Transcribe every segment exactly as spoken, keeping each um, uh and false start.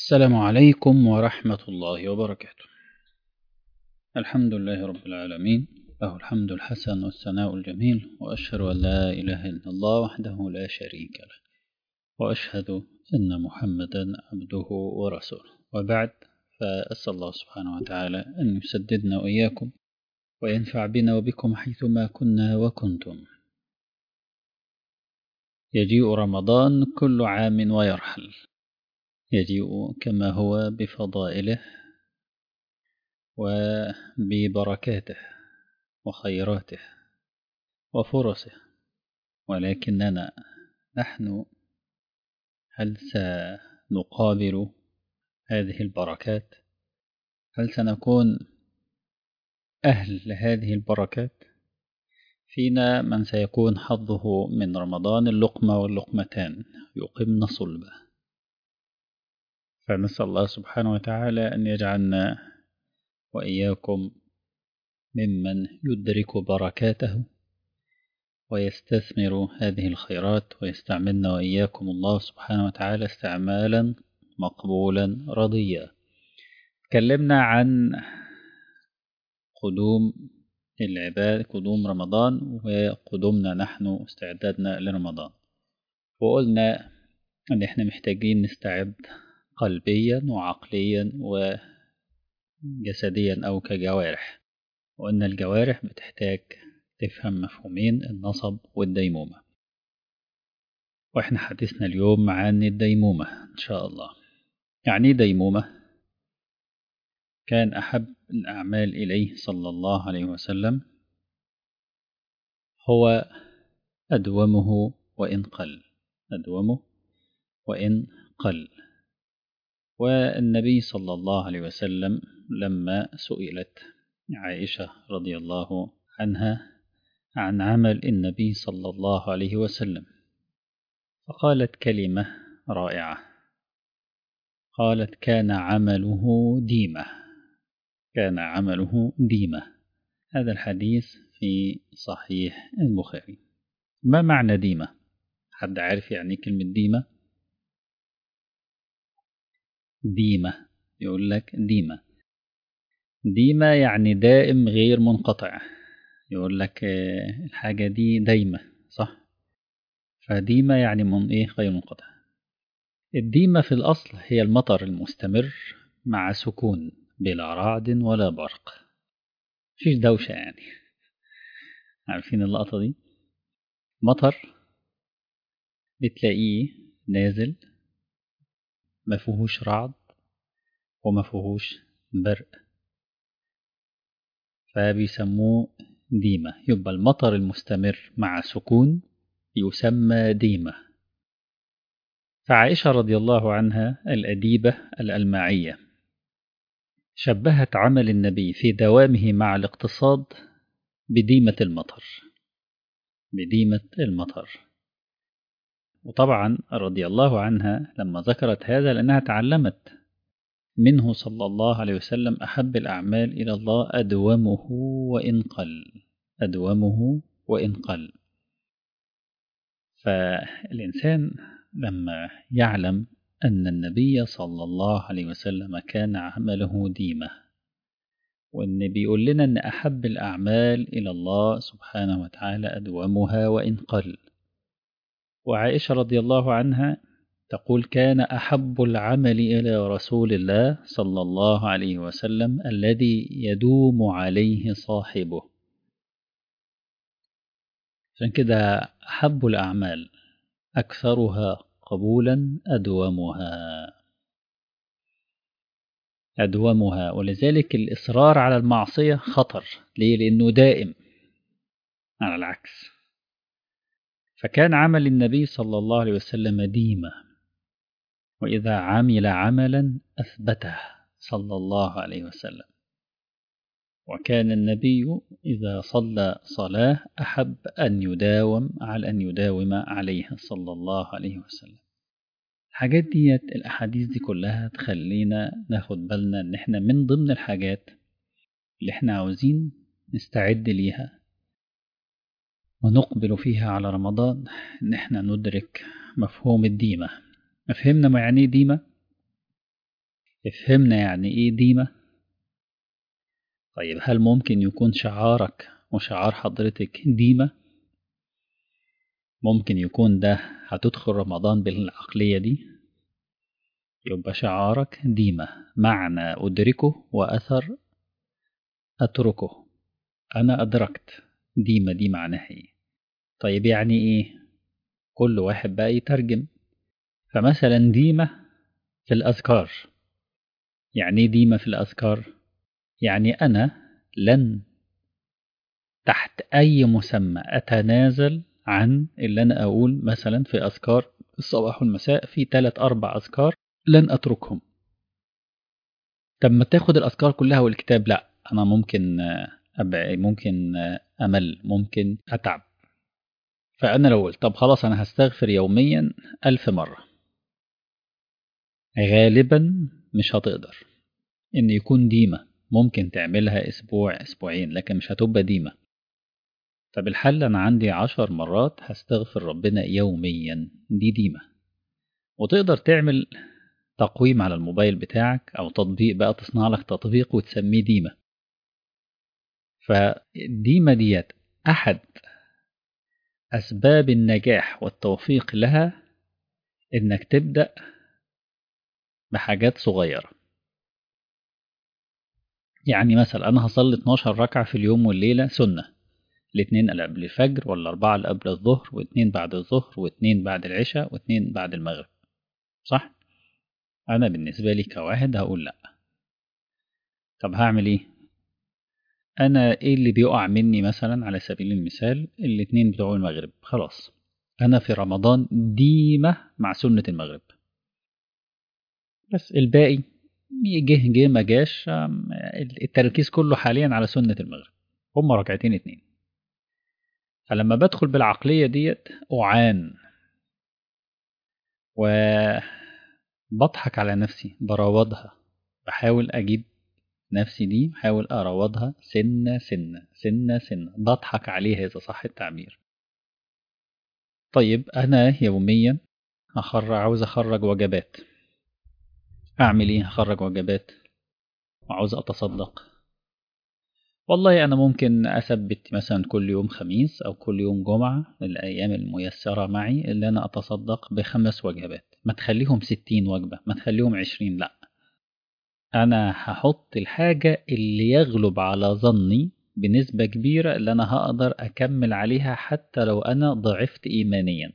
السلام عليكم ورحمة الله وبركاته. الحمد لله رب العالمين، له الحمد الحسن والثناء الجميل، وأشهد أن لا إله إلا الله وحده لا شريك له، وأشهد أن محمدا عبده ورسوله، وبعد، فأسأل الله سبحانه وتعالى أن يسددنا وإياكم وينفع بنا وبكم حيثما كنا وكنتم. يجيء رمضان كل عام ويرحل، يجيء كما هو بفضائله وببركاته وخيراته وفرصه، ولكننا نحن هل سنقابل هذه البركات؟ هل سنكون أهل لهذه البركات؟ فينا من سيكون حظه من رمضان اللقمة واللقمتان يقمن صلبه، فنسأل الله سبحانه وتعالى أن يجعلنا وإياكم ممن يدرك بركاته ويستثمر هذه الخيرات، ويستعملنا وإياكم الله سبحانه وتعالى استعمالا مقبولا رضيا. تكلمنا عن قدوم العباد، قدوم رمضان، وقدومنا نحن استعدادنا لرمضان، وقلنا أن احنا محتاجين نستعد قلبيا وعقليا وجسديا أو كجوارح، وأن الجوارح بتحتاج تفهم مفهومين: النصب والديمومة. وإحنا حديثنا اليوم عن الديمومة إن شاء الله. يعني ديمومة كان أحب الأعمال إليه صلى الله عليه وسلم هو أدومه وإن قل، أدومه وإن قل. والنبي صلى الله عليه وسلم لما سئلت عائشة رضي الله عنها عن عمل النبي صلى الله عليه وسلم، فقالت كلمة رائعة، قالت: كان عمله ديمة، كان عمله ديمة. هذا الحديث في صحيح البخاري. ما معنى ديمة؟ حد عارف يعني كلمة ديمة؟ ديمة، يقول لك ديمة، ديمة يعني دائم غير منقطع، يقول لك الحاجة دي دايمة، صح؟ فديمة يعني من إيه؟ غير منقطع. الديمة في الأصل هي المطر المستمر مع سكون بلا رعد ولا برق، مفيش دوشة يعني. عارفين اللقطة دي؟ مطر بتلاقيه نازل ما فيهوش رعد وما فيهوش برق، فبيسموه ديمة. يبقى المطر المستمر مع سكون يسمى ديمة. فعائشة رضي الله عنها الأديبة الألماعية شبهت عمل النبي في دوامه مع الاقتصاد بديمة المطر، بديمة المطر. وطبعا رضي الله عنها لما ذكرت هذا لأنها تعلمت منه صلى الله عليه وسلم أحب الأعمال إلى الله أدومه وإن قل، أدومه وإن قل. فالإنسان لما يعلم أن النبي صلى الله عليه وسلم كان عمله ديمة، وأن بيقول لنا أن أحب الأعمال إلى الله سبحانه وتعالى أدومها وإن قل. وعائشة رضي الله عنها تقول: كان أحب العمل إلى رسول الله صلى الله عليه وسلم الذي يدوم عليه صاحبه. عشان كده أحب الأعمال أكثرها قبولا أدومها، أدومها. ولذلك الإصرار على المعصية خطر. ليه؟ لأنه دائم، على العكس. فكان عمل النبي صلى الله عليه وسلم ديمة، وإذا عمل عملا أثبته صلى الله عليه وسلم. وكان النبي إذا صلى صلاة أحب أن يداوم على أن يداوم عليها صلى الله عليه وسلم. الحاجات دي، الأحاديث دي كلها تخلينا ناخد بالنا إن إحنا من ضمن الحاجات اللي إحنا عاوزين نستعد ليها ونقبل فيها على رمضان إن إحنا ندرك مفهوم الديمة. فهمنا ما يعني ديمة؟ فهمنا يعني إيه ديمة؟ طيب هل ممكن يكون شعارك وشعار حضرتك ديمة؟ ممكن يكون ده هتدخل رمضان بالعقلية دي؟ يبقى شعارك ديمة، معنى أدركه وأثر أتركه. أنا أدركت ديمة دي معناها إيه؟ طيب يعني إيه؟ كل واحد بقى يترجم. فمثلا ديمة في الأذكار. يعني إيه ديمة في الأذكار؟ يعني أنا لن تحت أي مسمى أتنازل عن اللي أنا أقول مثلا في أذكار الصباح والمساء، في ثلاث أربع أذكار لن أتركهم. طب ما تاخد الأذكار كلها والكتاب؟ لا، أنا ممكن أبع ممكن أمل، ممكن أتعب. فأنا لو قلت طب خلاص أنا هستغفر يوميا ألف مرة، غالبا مش هتقدر إن يكون ديمة. ممكن تعملها أسبوع أسبوعين لكن مش هتبقى ديمة. طب الحل أنا عندي عشر مرات هستغفر ربنا يوميا، دي ديمة. وتقدر تعمل تقويم على الموبايل بتاعك أو تطبيق بقى، تصنع لك تطبيق وتسميه ديمة. فالديمة ديت أحد أسباب النجاح والتوفيق لها إنك تبدأ بحاجات صغيرة. يعني مثلا أنا هصلي اتناشر ركعة في اليوم والليلة سنة، الاثنين اللي قبل الفجر، ولا أربعة اللي قبل الظهر، واثنين بعد الظهر، واثنين بعد العشاء، واثنين بعد المغرب، صح؟ أنا بالنسبة لي كواحد هقول لأ. طب هعمل إيه؟ أنا إيه اللي بيقع مني؟ مثلا على سبيل المثال الاثنين بتوع المغرب، خلاص أنا في رمضان ديمة مع سنة المغرب، بس الباقي جه جه ما جاش، التركيز كله حاليا على سنة المغرب، هما ركعتين اتنين. فلما بدخل بالعقلية ديت أعان وبضحك على نفسي، براودها، بحاول أجيب نفسي دي، بحاول أراودها سنة سنة سنة سنة، بضحك عليها إذا صح التعبير. طيب أنا يوميا أخرج، عاوز أخرج وجبات، أعمل إيه؟ أخرج وجبات وعاوز أتصدق. والله أنا ممكن أثبت مثلا كل يوم خميس أو كل يوم جمعة، الأيام الميسرة معي، اللي أنا أتصدق بخمس وجبات. ما تخليهم ستين وجبة، ما تخليهم عشرين، لأ، أنا هحط الحاجة اللي يغلب على ظني بنسبة كبيرة اللي أنا هقدر أكمل عليها حتى لو أنا ضعفت إيمانيا.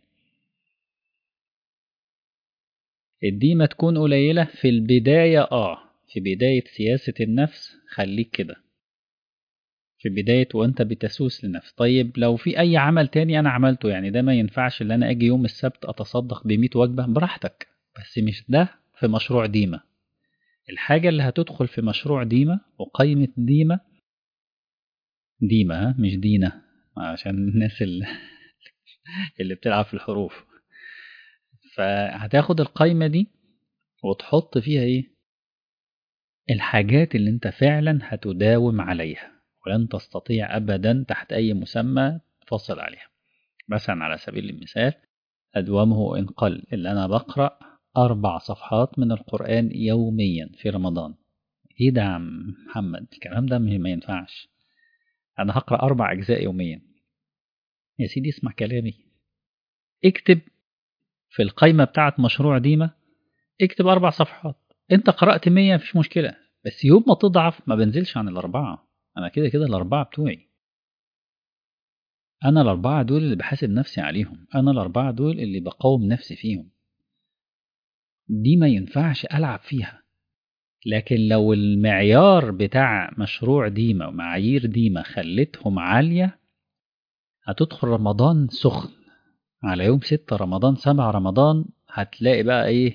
الديمة تكون قليلة في البداية، آه في بداية سياسة النفس خليك كده في بداية وانت بتسوس لنفس. طيب لو في اي عمل تاني انا عملته، يعني ده ما ينفعش ان انا اجي يوم السبت اتصدق بمية وجبة، براحتك، بس مش ده في مشروع ديمة. الحاجة اللي هتدخل في مشروع ديمة وقيمة ديمة، ديمة ها مش دينة، عشان الناس اللي, اللي بتلعب في الحروف. فهتاخد القيمة دي وتحط فيها ايه؟ الحاجات اللي انت فعلا هتداوم عليها ولن تستطيع ابدا تحت اي مسمى تفصل عليها. مثلا على سبيل المثال أدومه إن قل، اللي أنا بقرأ أربع صفحات من القرآن يوميا في رمضان. إيه ده يا عم محمد؟ الكلام ده ما ينفعش. أنا هقرأ أربع أجزاء يوميا. يا سيدي اسمع كلامي، اكتب في القائمة بتاعت مشروع ديمة، اكتب أربع صفحات. أنت قرأت مية مفيش مشكلة، بس يوم ما تضعف ما بنزلش عن الأربعة. أنا كده كده الأربعة بتوعي، أنا الأربعة دول اللي بحاسب نفسي عليهم، أنا الأربعة دول اللي بقاوم نفسي فيهم. دي ما ينفعش ألعب فيها. لكن لو المعيار بتاع مشروع ديمة ومعايير ديمة خلتهم عالية، هتدخل رمضان سخن. على يوم ستة رمضان سبعة رمضان هتلاقي بقى ايه،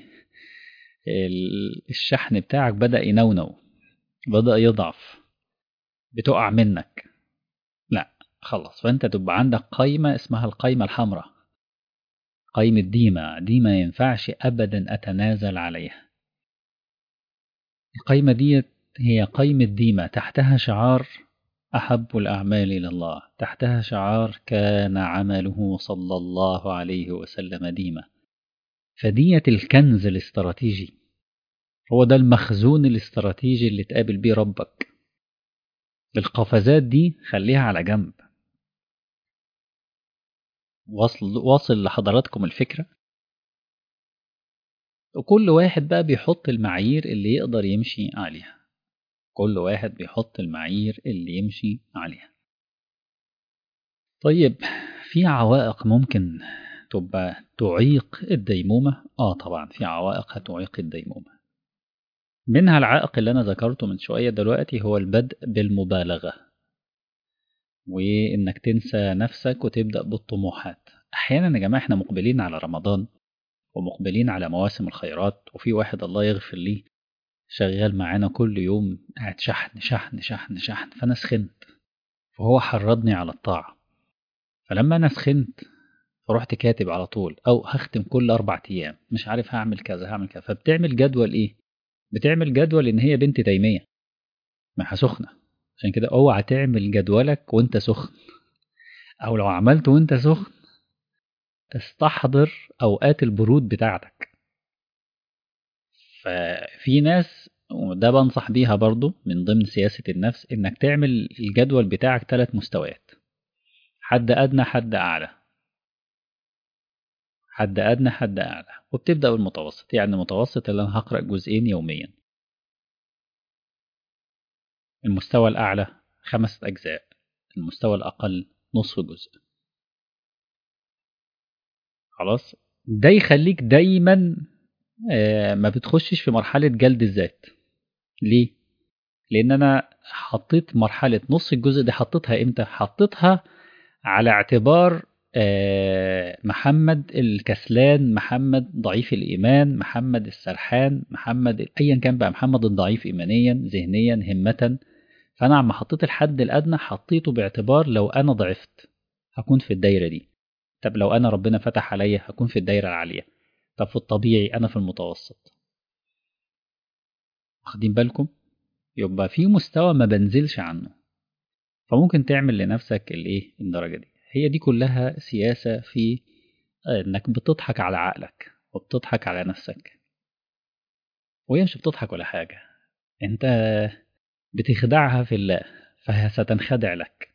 الشحن بتاعك بدأ ينونو، بدأ يضعف، بتقع منك. لا خلاص، فانت تبقى عندك قايمة اسمها القايمة الحمراء، قايمة ديمة. دي ما ينفعش أبدا أتنازل عليها. القايمة دي هي قايمة ديمة، تحتها شعار أحب الأعمال إلى الله، تحتها شعار كان عمله صلى الله عليه وسلم ديمة. فدية الكنز الاستراتيجي هو ده المخزون الاستراتيجي اللي تقابل بيه ربك. القفزات دي خليها على جنب. واصل واصل لحضراتكم الفكرة. وكل واحد بقى بيحط المعايير اللي يقدر يمشي عليها. كل واحد بيحط المعايير اللي يمشي عليها. طيب، في عوائق ممكن تبقى تعيق الديمومة؟ آه طبعا في عوائق هتعيق الديمومة. منها العائق اللي أنا ذكرته من شوية دلوقتي، هو البدء بالمبالغة، وإنك تنسى نفسك وتبدأ بالطموحات. أحيانا يا جماعة إحنا مقبلين على رمضان ومقبلين على مواسم الخيرات، وفي واحد الله يغفر ليه شغال معانا كل يوم قاعد شحن شحن شحن شحن، فأنا سخنت، فهو حرضني على الطاعة. فلما أنا سخنت فرحت كاتب على طول، أو هختم كل أربع أيام مش عارف هعمل كذا هعمل كذا. فبتعمل جدول إيه؟ بتعمل جدول إن هي بنت تيمية ما سخنة. عشان كده اوعى تعمل جدولك وانت سخن، او لو عملته وانت سخن استحضر اوقات البرود بتاعتك. ففي ناس، وده بنصح بيها برضو من ضمن سياسة النفس، انك تعمل الجدول بتاعك ثلاث مستويات: حد ادنى، حد اعلى، حد ادنى، حد اعلى، وبتبدأ بالمتوسط. يعني المتوسط اللي انا هقرأ جزئين يوميا. المستوى الاعلى خمس اجزاء. المستوى الاقل نصف جزء. خلاص، ده يخليك دايما آه، ما بتخشش في مرحلة جلد الذات. ليه؟ لأن أنا حطيت مرحلة نص الجزء دي، حطيتها إمتى؟ حطيتها على اعتبار آه، محمد الكسلان، محمد ضعيف الإيمان، محمد السرحان، محمد أيا كان بقى، محمد الضعيف إيمانيا ذهنيا همة. فأنا عم حطيت الحد الأدنى حطيته باعتبار لو أنا ضعفت هكون في الدايرة دي. طب لو أنا ربنا فتح عليا هكون في الدايرة العالية. طب في الطبيعي أنا في المتوسط. واخدين بالكم؟ يبقى في مستوى ما بنزلش عنه. فممكن تعمل لنفسك الايه الدرجة دي. هي دي كلها سياسة في انك بتضحك على عقلك وبتضحك على نفسك، وهي مش بتضحك ولا حاجة. انت بتخدعها في الله فستنخدع لك.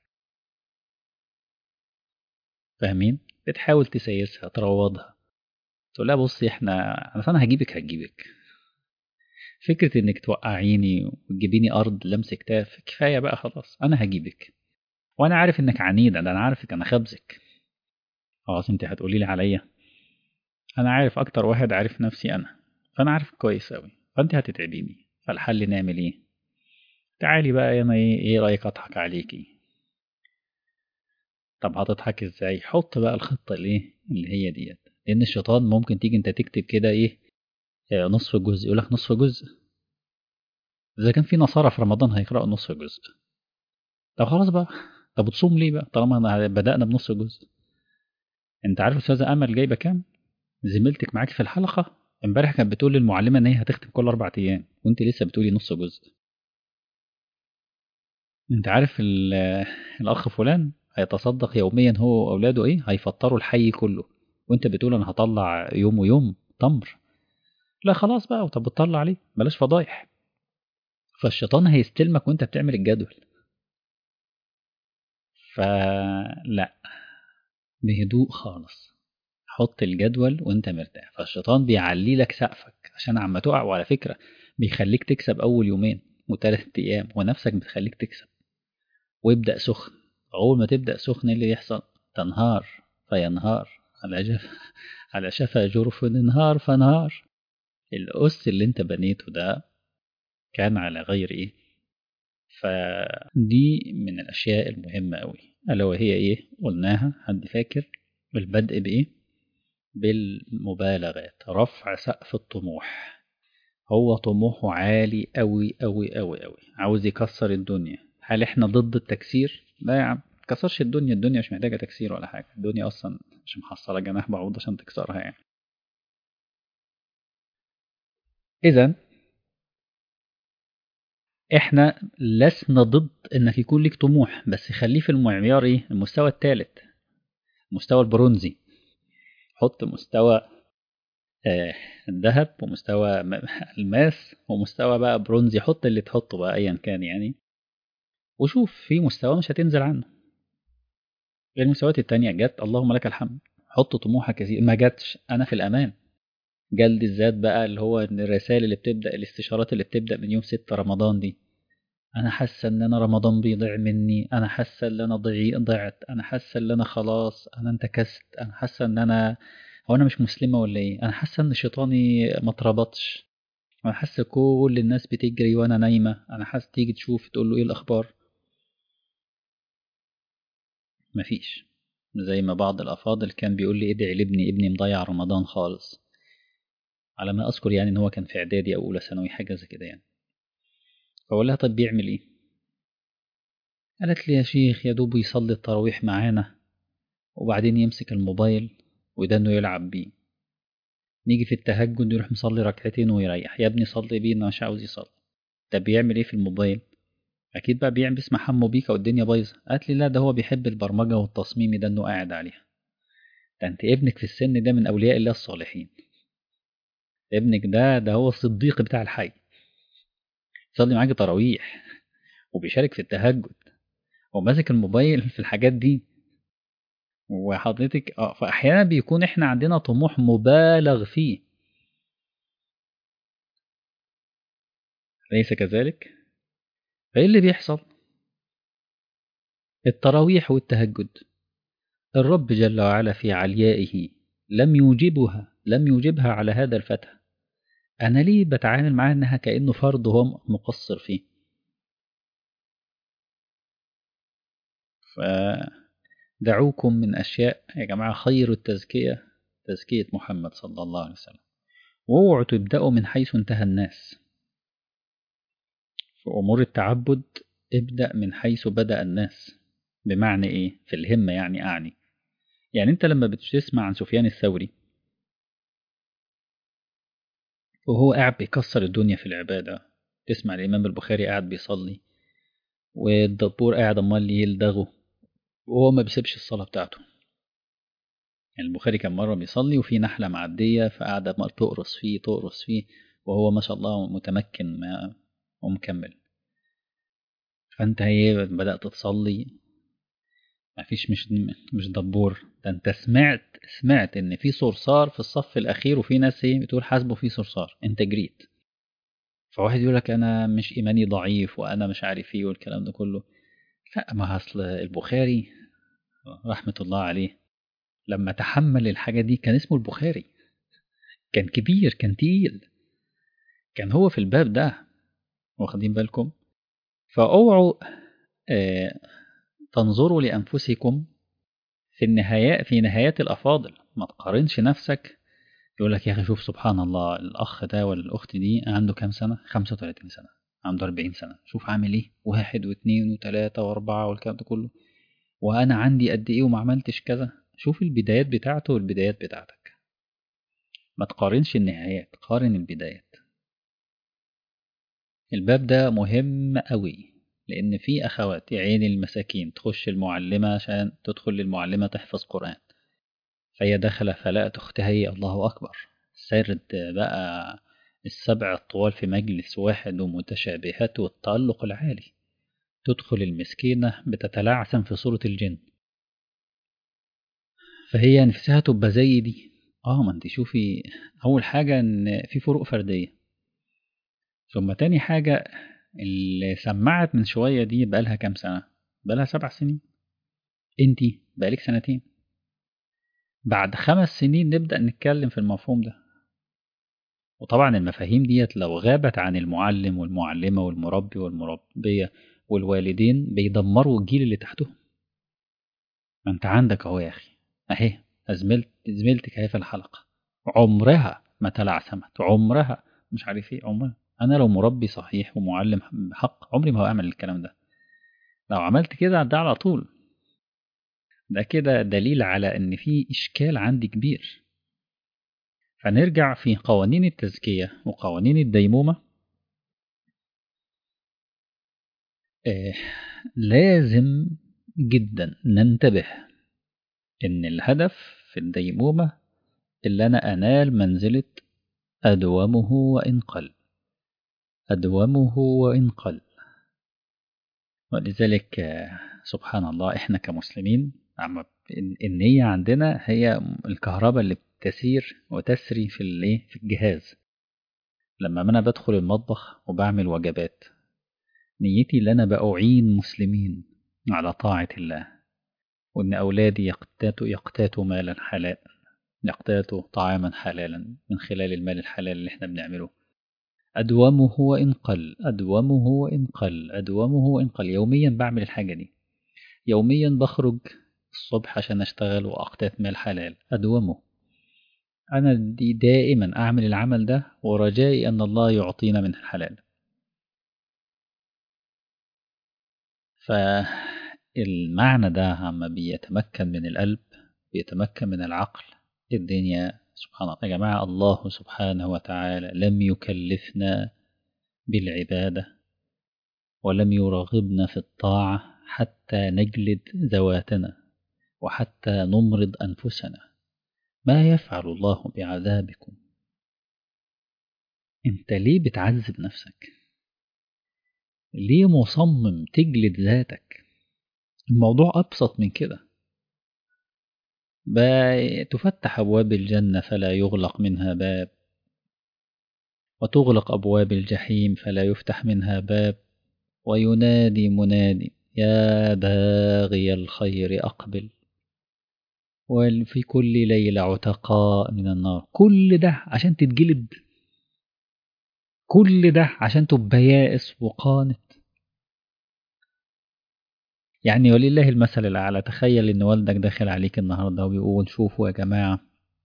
فاهمين؟ بتحاول تسيسها تروضها، تقول لها بصي احنا انا انا هجيبك هجيبك فكرة انك توقعيني وتجيبيني ارض لمس كتاف كفاية بقى، خلاص انا هجيبك. وانا عارف انك عنيدة، ده انا عارفك، انا خبزك. خلاص انت هتقولي لي عليا، انا عارف اكتر واحد عارف نفسي انا، فانا عارف كويس اوي، فانت هتتعبيني. فالحل نعمل ايه؟ تعالي بقى انا ايه ايه رايك اضحك عليكي؟ طب هتضحك ازاي؟ حط بقى الخطه الايه اللي هي ديت. لان الشيطان ممكن تيجي انت تكتب كده ايه آه، نصف جزء، يقول لك نصف جزء. اذا كان في نصارى في رمضان هيقراوا نصف جزء، طب خلاص بقى. طب بتصوم ليه بقى طالما أنا بدأنا بنص جزء؟ انت عارف استاذه امل جايبه كام؟ زميلتك معاك في الحلقه امبارح كانت بتقول للمعلمه ان هي هتختم كل اربع ايام، وانت لسه بتقولي نص جزء. انت عارف ال- الاخ فلان هيتصدق يوميا هو واولاده ايه هيفطروا الحي كله، وانت بتقول انا هطلع يوم ويوم تمر. لا خلاص بقى، طب بتطلع عليه بلاش فضايح. فالشيطان هيستلمك وانت بتعمل الجدول. فلا، بهدوء خالص، حط الجدول وانت مرتاح. فالشيطان بيعلي لك سقفك عشان عما تقع، وعلى فكرة بيخليك تكسب اول يومين وثلاث ايام، ونفسك بتخليك تكسب. وابدأ سخن. أول ما تبدأ سخن إيه اللي يحصل؟ تنهار فينهار على جف على شفا جرف انهار فانهار. الأس اللي انت بنيته ده كان على غير ايه. فدي من الأشياء المهمة أوي، ألا وهي ايه قلناها؟ حد فاكر؟ البدء بإيه؟ بالمبالغات، رفع سقف الطموح. هو طموحه عالي أوي أوي أوي أوي، عاوز يكسر الدنيا. هل احنا ضد التكسير؟ لا يا عم، متكسرش الدنيا، الدنيا مش محتاجة تكسير ولا حاجة، الدنيا أصلا مش محصلة جناح بعوض عشان تكسرها يعني. إذا احنا لسنا ضد انك يكون لك طموح، بس خليه في المعيار ايه؟ المستوى الثالث، المستوى البرونزي. حط مستوى آه ذهب ومستوى الماس ومستوى بقى برونزي، حط اللي تحطه بقى أيا كان يعني، وشوف في مستوى مش هتنزل عنه. المستويات التانية جت اللهم لك الحمد، حط طموحك كثير، ما جاتش أنا في الأمان. جلد الذات بقى اللي هو الرسائل اللي بتبدأ، الاستشارات اللي بتبدأ من يوم ستة رمضان دي، انا حاسه ان انا رمضان بيضيع مني، انا حاسه ان انا ضيع ضعت، انا حاسه ان انا خلاص انا انتكست، انا حاسه ان انا، هو انا مش مسلمه ولا ايه، انا حاسه ان شيطاني ما اتربطش، انا حاسه كل الناس بتجري وانا نايمه، انا حاسه تيجي تشوف تقول له ايه الاخبار، مفيش. زي ما بعض الافاضل كان بيقول لي ادعي لابني، ابني مضيع رمضان خالص، على ما اذكر يعني ان هو كان في اعدادي او اولى ثانوي حاجه زي كده يعني. فقول لها طب بيعمل ايه؟ قالت لي يا شيخ يا دوب يصلي التراويح معانا، وبعدين يمسك الموبايل وده انه يلعب بيه، نيجي في التهجد يروح مصلي ركعتين ويريح، يا ابني صلي بيه انا مش عاوز يصلي. طب بيعمل ايه في الموبايل؟ اكيد بقى بيعمل بيسمع حمو بيكا والدنيا بايظه. قالت لي لا ده هو بيحب البرمجه والتصميم ده انه قاعد عليها. ده انت ابنك في السن ده من اولياء الله الصالحين، ابنك ده ده هو الصديق بتاع الحي، يصلي معاك تراويح وبيشارك في التهجد وماسك الموبايل في الحاجات دي. وحضرتك اه فاحيانا بيكون احنا عندنا طموح مبالغ فيه، أليس كذلك؟ فإيه اللي بيحصل؟ التراويح والتهجد الرب جل وعلا في عليائه لم يوجبها لم يوجبها على هذا الفتى، أنا ليه بتعامل معاه إنها كأنه فرض هو مقصر فيه؟ فدعوكم من أشياء يا جماعة، خير التزكية تزكية محمد صلى الله عليه وسلم، واوعوا تبدأوا من حيث انتهى الناس. في أمور التعبد ابدأ من حيث بدأ الناس. بمعنى إيه؟ في الهمة يعني أعني، يعني أنت لما بتسمع عن سفيان الثوري وهو قاعد بيكسر الدنيا في العبادة، تسمع الإمام البخاري قاعد بيصلي والدبور قاعد أمال يلدغه وهو ما بيسيبش الصلاة بتاعته. يعني البخاري كان مرة بيصلي وفي نحلة معدية فقاعدة عمال تقرص فيه تقرص فيه، وهو ما شاء الله متمكن ما ومكمل. فأنت هي بدأت تصلي ما فيش، مش مش دبور، ده أنت سمعت سمعت إن في صرصار في الصف الأخير وفي ناس إيه بتقول حاسبه في صرصار، أنت جريت. فواحد يقول لك أنا مش إيماني ضعيف وأنا مش عارف إيه والكلام ده كله. لا، ما أصل البخاري رحمة الله عليه لما تحمل الحاجة دي كان اسمه البخاري، كان كبير كان تقيل، كان هو في الباب ده، واخدين بالكم؟ فاوعوا آه تنظروا لأنفسكم في النهايات، في نهايات الأفاضل ما تقارنش نفسك. يقول لك يا أخي شوف سبحان الله الأخ ده ولا الأخت دي عنده كام سنة؟ خمسة وثلاثين سنة، عنده أربعين سنة، شوف عامل إيه، واحد واثنين وثلاثة وأربعة والكلام ده كله، وأنا عندي قد إيه وما عملتش كذا. شوف البدايات بتاعته والبدايات بتاعتك، ما تقارنش النهايات، قارن البدايات. الباب ده مهم قوي، لأن في أخوات يا عيني المساكين تخش المعلمة عشان تدخل للمعلمة تحفظ قرآن، فهي داخلة فلقت أختها هي الله أكبر سرد بقى السبع الطوال في مجلس واحد ومتشابهات والتألق العالي، تدخل المسكينة بتتلعثم في صورة الجن، فهي نفسها تبقى زي دي. اه ما انت شوفي، أول حاجة إن في فروق فردية، ثم تاني حاجة اللي سمعت من شوية دي بقالها كام سنة؟ بقالها سبع سنين، انتي بقالك سنتين، بعد خمس سنين نبدأ نتكلم في المفهوم ده. وطبعا المفاهيم ديت لو غابت عن المعلم والمعلمة والمربي والمربية والوالدين بيدمروا الجيل اللي تحتهم. ما انت عندك اهو يا اخي، اهي زميلت زميلتك اهي في الحلقة عمرها ما تلعثمت، عمرها مش عارف ايه، عمرها. انا لو مربي صحيح ومعلم بحق عمري ما هعمل الكلام ده، لو عملت كده ده على طول ده كده دليل على ان في اشكال عندي كبير. فنرجع في قوانين التزكية وقوانين الديمومة. آه لازم جدا ننتبه ان الهدف في الديمومة اللي أنا أنال منزلة أدومه وإن قل، أدومه وإن قل. ولذلك سبحان الله إحنا كمسلمين عم النية عندنا هي الكهرباء اللي بتسير وتسري في الايه في الجهاز. لما أنا بدخل المطبخ وبعمل وجبات، نيتي اللي أنا بأعين مسلمين على طاعة الله، وإن أولادي يقتاتوا يقتاتوا مالا حلالا، يقتاتوا طعاما حلالا من خلال المال الحلال اللي احنا بنعمله. أدومه وإن قل، أدومه وإن قل، أدومه وإن قل. يوميا بعمل الحاجة دي، يوميا بخرج الصبح عشان أشتغل وأقتات مال حلال، أدومه. أنا دي دائما أعمل العمل ده ورجائي أن الله يعطينا من الحلال. فالمعنى ده عما بيتمكن من القلب، بيتمكن من العقل، الدنيا سبحان الله. يا جماعة الله سبحانه وتعالى لم يكلفنا بالعبادة ولم يرغبنا في الطاعة حتى نجلد ذواتنا وحتى نمرض أنفسنا. ما يفعل الله بعذابكم؟ انت ليه بتعذب نفسك؟ ليه مصمم تجلد ذاتك؟ الموضوع أبسط من كده. تفتح أبواب الجنة فلا يغلق منها باب، وتغلق أبواب الجحيم فلا يفتح منها باب، وينادي منادي يا باغي الخير أقبل، وفي كل ليلة عتقاء من النار. كل ده عشان تتجلد؟ كل ده عشان تبقى يائس وقانت؟ يعني ولله المثل الأعلى. تخيل إن والدك داخل عليك النهاردة وبيقول شوفوا يا جماعة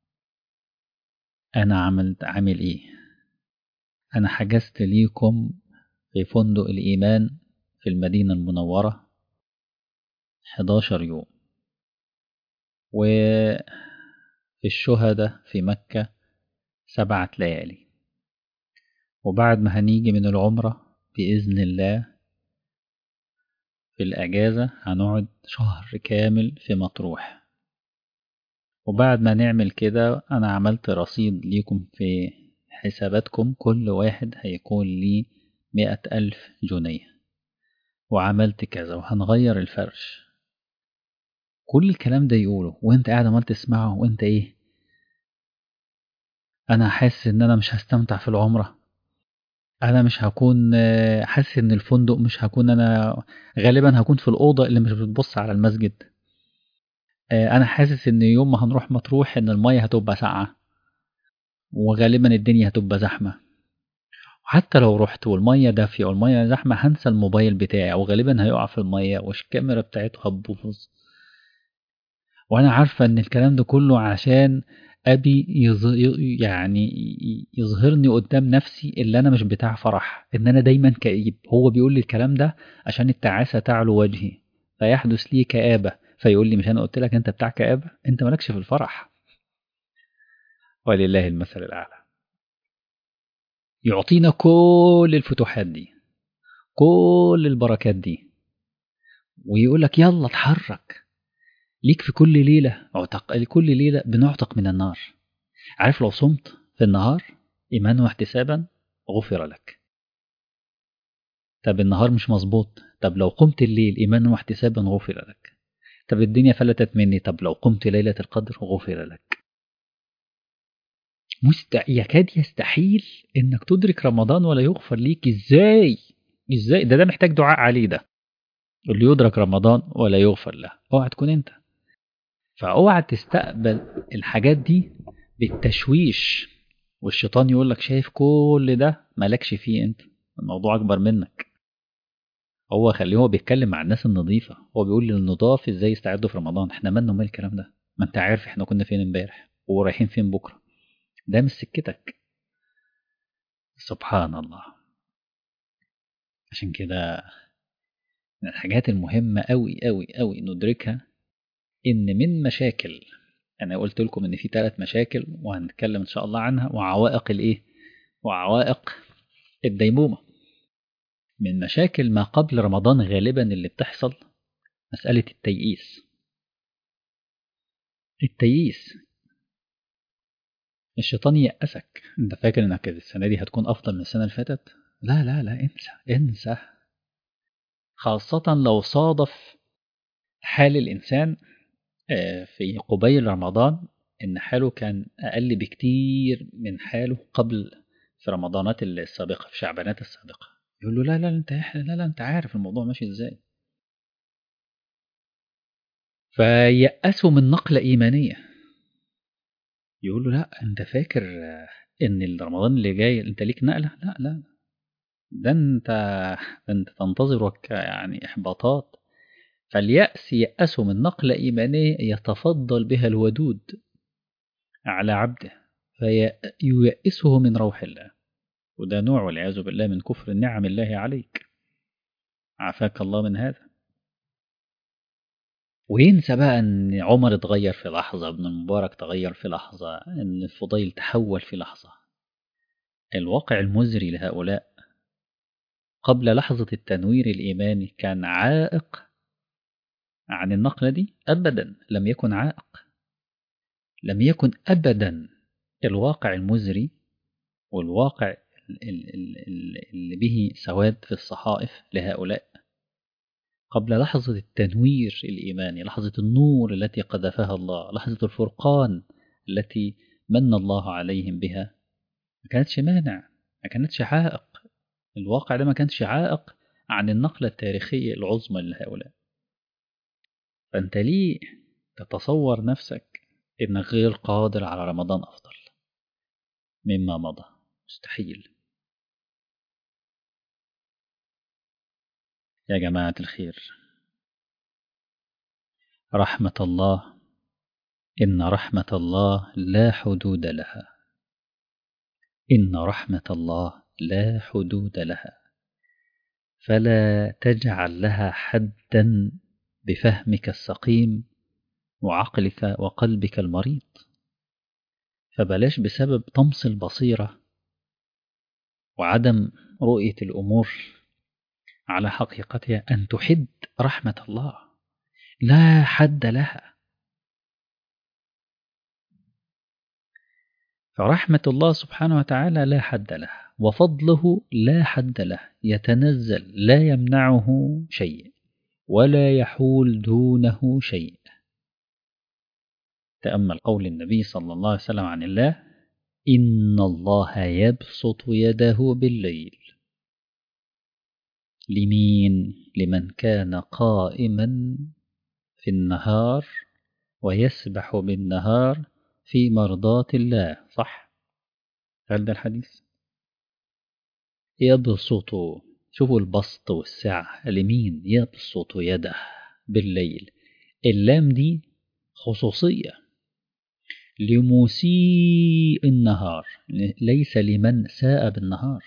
أنا عملت عامل إيه، أنا حجزت ليكم في فندق الإيمان في المدينة المنورة حداشر يوم، وفي الشهداء في مكة سبعة ليالي، وبعد ما هنيجي من العمرة بإذن الله في الأجازة هنقعد شهر كامل في مطروح. وبعد ما نعمل كده أنا عملت رصيد ليكم في حساباتكم، كل واحد هيكون لي مئة ألف جنيه، وعملت كذا وهنغير الفرش. كل الكلام ده يقوله وانت قاعد عمال تسمعه، وانت ايه؟ انا حاسس ان انا مش هستمتع في العمرة، انا مش هكون حاسس ان الفندق مش هكون، انا غالبا هكون في الأوضة اللي مش بتبص على المسجد. انا حاسس ان يوم ما هنروح مطروح ان المية هتبقى ساقعة، وغالبا الدنيا هتبقى زحمة. وحتى لو رحت والمية دافية والمية زحمة هنسى الموبايل بتاعي، وغالبا هيقع في المية والكاميرا بتاعته هتبوظ. وانا عارفة ان الكلام ده كله عشان ابي يظ... يعني يظهرني قدام نفسي اللي انا مش بتاع فرح، ان انا دايما كئيب. هو بيقول لي الكلام ده عشان التعاسة تعلو وجهي فيحدث لي كآبة، فيقول لي مش انا قلت لك انت بتاع كآبة، انت مالكش في الفرح. ولله المثل الاعلى. يعطينا كل الفتوحات دي، كل البركات دي، ويقول لك يلا اتحرك ليك في كل ليلة عتق، كل ليلة بنعتق من النار. عارف لو صمت في النهار إيمانا واحتسابا غفر لك. طب النهار مش مظبوط، طب لو قمت الليل إيمانا واحتسابا غفر لك. طب الدنيا فلتت مني، طب لو قمت ليلة القدر غفر لك. مست... يكاد يستحيل إنك تدرك رمضان ولا يغفر ليك. إزاي؟ إزاي؟ ده ده محتاج دعاء عليه ده، اللي يدرك رمضان ولا يغفر له. اوعى تكون انت. فاوعى تستقبل الحاجات دي بالتشويش، والشيطان يقول لك شايف كل ده مالكش فيه انت، الموضوع اكبر منك. هو خليه هو بيتكلم مع الناس النظيفة، هو بيقول للنضاف ازاي يستعدوا في رمضان. احنا مالنا ومال الكلام ده؟ ما انت عارف احنا كنا فين امبارح ورايحين فين بكرة. ده مش سكتك. سبحان الله. عشان كده من الحاجات المهمة أوي أوي أوي ندركها إن من مشاكل، أنا قلت لكم إن في ثلاث مشاكل وهنتكلم إن شاء الله عنها، وعوائق الإيه؟ وعوائق الديمومة. من مشاكل ما قبل رمضان غالبا اللي بتحصل مسألة التيئيس. التيئيس الشيطان ييأسك. انت فاكر انك السنة دي هتكون افضل من السنة اللي فاتت؟ لا لا لا، انسى انسى. خاصة لو صادف حال الإنسان آه، في قبيل رمضان إن حاله كان أقل بكتير من حاله قبل، في رمضانات السابقة، في شعبانات السابقة. يقول له لا لا أنت لا لا أنت عارف الموضوع ماشي إزاي. فيأسوا من نقلة إيمانية. يقول له لا أنت فاكر آه، إن رمضان اللي جاي أنت ليك نقلة؟ لا لا، ده أنت ده أنت تنتظرك يعني إحباطات. فاليأس يأسوا من نقلة إيمانية يتفضل بها الودود على عبده، فييأسه من روح الله. وده نوع والعياذ بالله من كفر نعم الله عليك، عافاك الله من هذا. وينسى بقى ان عمر اتغير في لحظة، ابن المبارك تغير في لحظة، ان الفضيل تحول في لحظة. الواقع المزري لهؤلاء قبل لحظة التنوير الإيماني كان عائق عن النقلة دي؟ أبدا لم يكن عائق، لم يكن أبدا. الواقع المزري والواقع اللي به سواد في الصحائف لهؤلاء قبل لحظة التنوير الإيماني، لحظة النور التي قذفها الله، لحظة الفرقان التي من الله عليهم بها، ما كانتش مانع، ما كانتش عائق. الواقع ده ما كانش عائق عن النقلة التاريخية العظمى لهؤلاء. فأنت ليه تتصور نفسك إنك غير قادر على رمضان أفضل مما مضى؟ مستحيل. يا جماعة الخير، رحمة الله، إن رحمة الله لا حدود لها، إن رحمة الله لا حدود لها، فلا تجعل لها حدا بفهمك السقيم وعقلك وقلبك المريض. فبلاش بسبب طمس البصيرة وعدم رؤية الأمور على حقيقتها أن تحد رحمة الله، لا حد لها. فرحمة الله سبحانه وتعالى لا حد لها، وفضله لا حد له، يتنزل لا يمنعه شيء ولا يحول دونه شيء. تأمل قول النبي صلى الله عليه وسلم عن الله: إن الله يبسط يده بالليل. لمين؟ لمن كان قائما في النهار ويسبح بالنهار في مرضاة الله. صح؟ هل ده الحديث؟ يبسط، شوفوا البسط والسعة لمين؟ يبسط يده بالليل. اللام دي خصوصية لمسيء النهار، ليس لمن ساء بالنهار.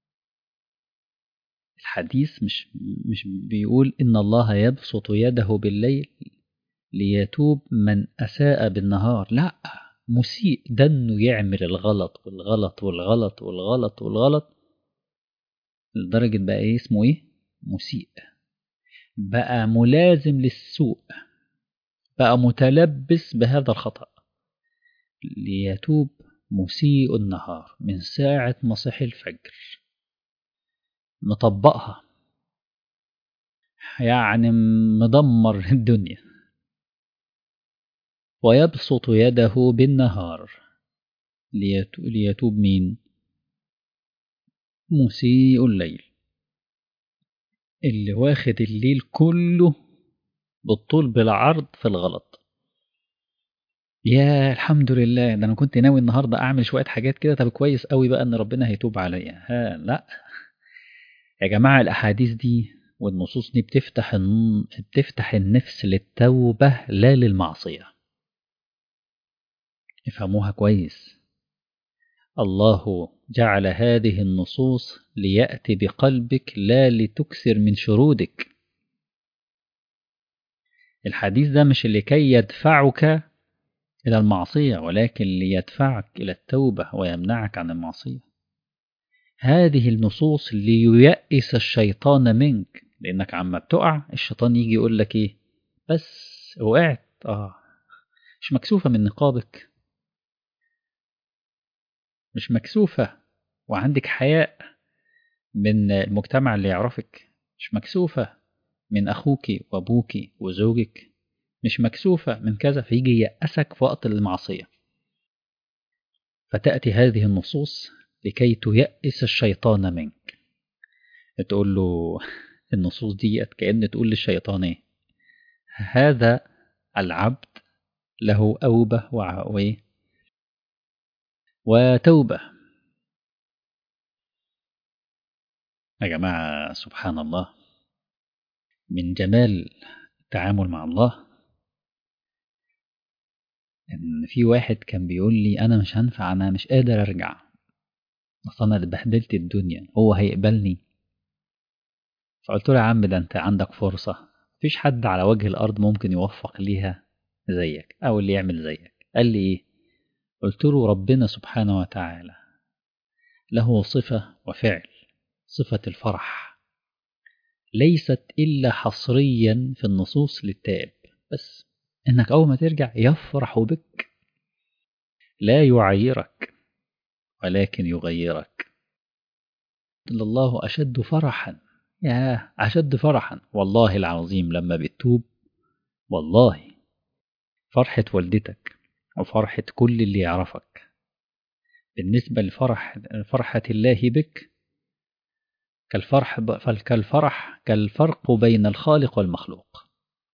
الحديث مش مش بيقول إن الله يبسط يده بالليل ليتوب من أساء بالنهار، لا، مسيء ده إنه يعمل الغلط والغلط والغلط والغلط والغلط لدرجة بقى إيه اسمه إيه؟ مسيء، بقى ملازم للسوء، بقى متلبس بهذا الخطأ. ليتوب مسيء النهار من ساعة ما صحي الفجر مطبقها، يعني مدمر الدنيا، ويبسط يده بالنهار ليتوب مين؟ مسيء الليل، اللي واخد الليل كله بالطول بالعرض في الغلط. يا الحمد لله، ده انا كنت ناوي النهارده اعمل شويه حاجات كده، طب كويس قوي بقى ان ربنا هيتوب عليا. ها لا يا جماعه، الاحاديث دي والنصوص دي بتفتح الن... بتفتح النفس للتوبه لا للمعصيه. افهموها كويس. الله جعل هذه النصوص ليأتي بقلبك لا لتكثر من شرودك. الحديث ده مش لكي يدفعك إلى المعصية، ولكن ليدفعك إلى التوبة ويمنعك عن المعصية. هذه النصوص لييأس الشيطان منك، لأنك عما بتقع الشيطان يجي يقول لك إيه؟ بس وقعت، آه مش مكسوفة من نقابك؟ مش مكسوفة وعندك حياء من المجتمع اللي يعرفك، مش مكسوفة من أخوك وأبوك وزوجك، مش مكسوفة من كذا، فيجي يأسك في وقت المعصية. فتأتي هذه النصوص لكي تيأس الشيطان منك. تقول له النصوص دي كأن تقول للشيطان ايه؟ هذا العبد له أوبة وتوبة. يا جماعة سبحان الله، من جمال التعامل مع الله إن في واحد كان بيقول لي أنا مش هنفع، أنا مش قادر أرجع، أصلا أنا اتبهدلت الدنيا، هو هيقبلني؟ فقلت له يا عم ده أنت عندك فرصة، مفيش حد على وجه الأرض ممكن يوفق ليها زيك أو اللي يعمل زيك. قال لي إيه؟ قلت له ربنا سبحانه وتعالى له صفة وفعل، صفة الفرح ليست إلا حصريا في النصوص للتائب بس، إنك أول ما ترجع يفرح بك، لا يعيرك ولكن يغيرك. الله أشد فرحا، يا أشد فرحا والله العظيم لما بتتوب، والله فرحة والدتك وفرحة كل اللي يعرفك بالنسبة لفرح فرحة الله بك كالفرح كالفرح كالفرق بين الخالق والمخلوق،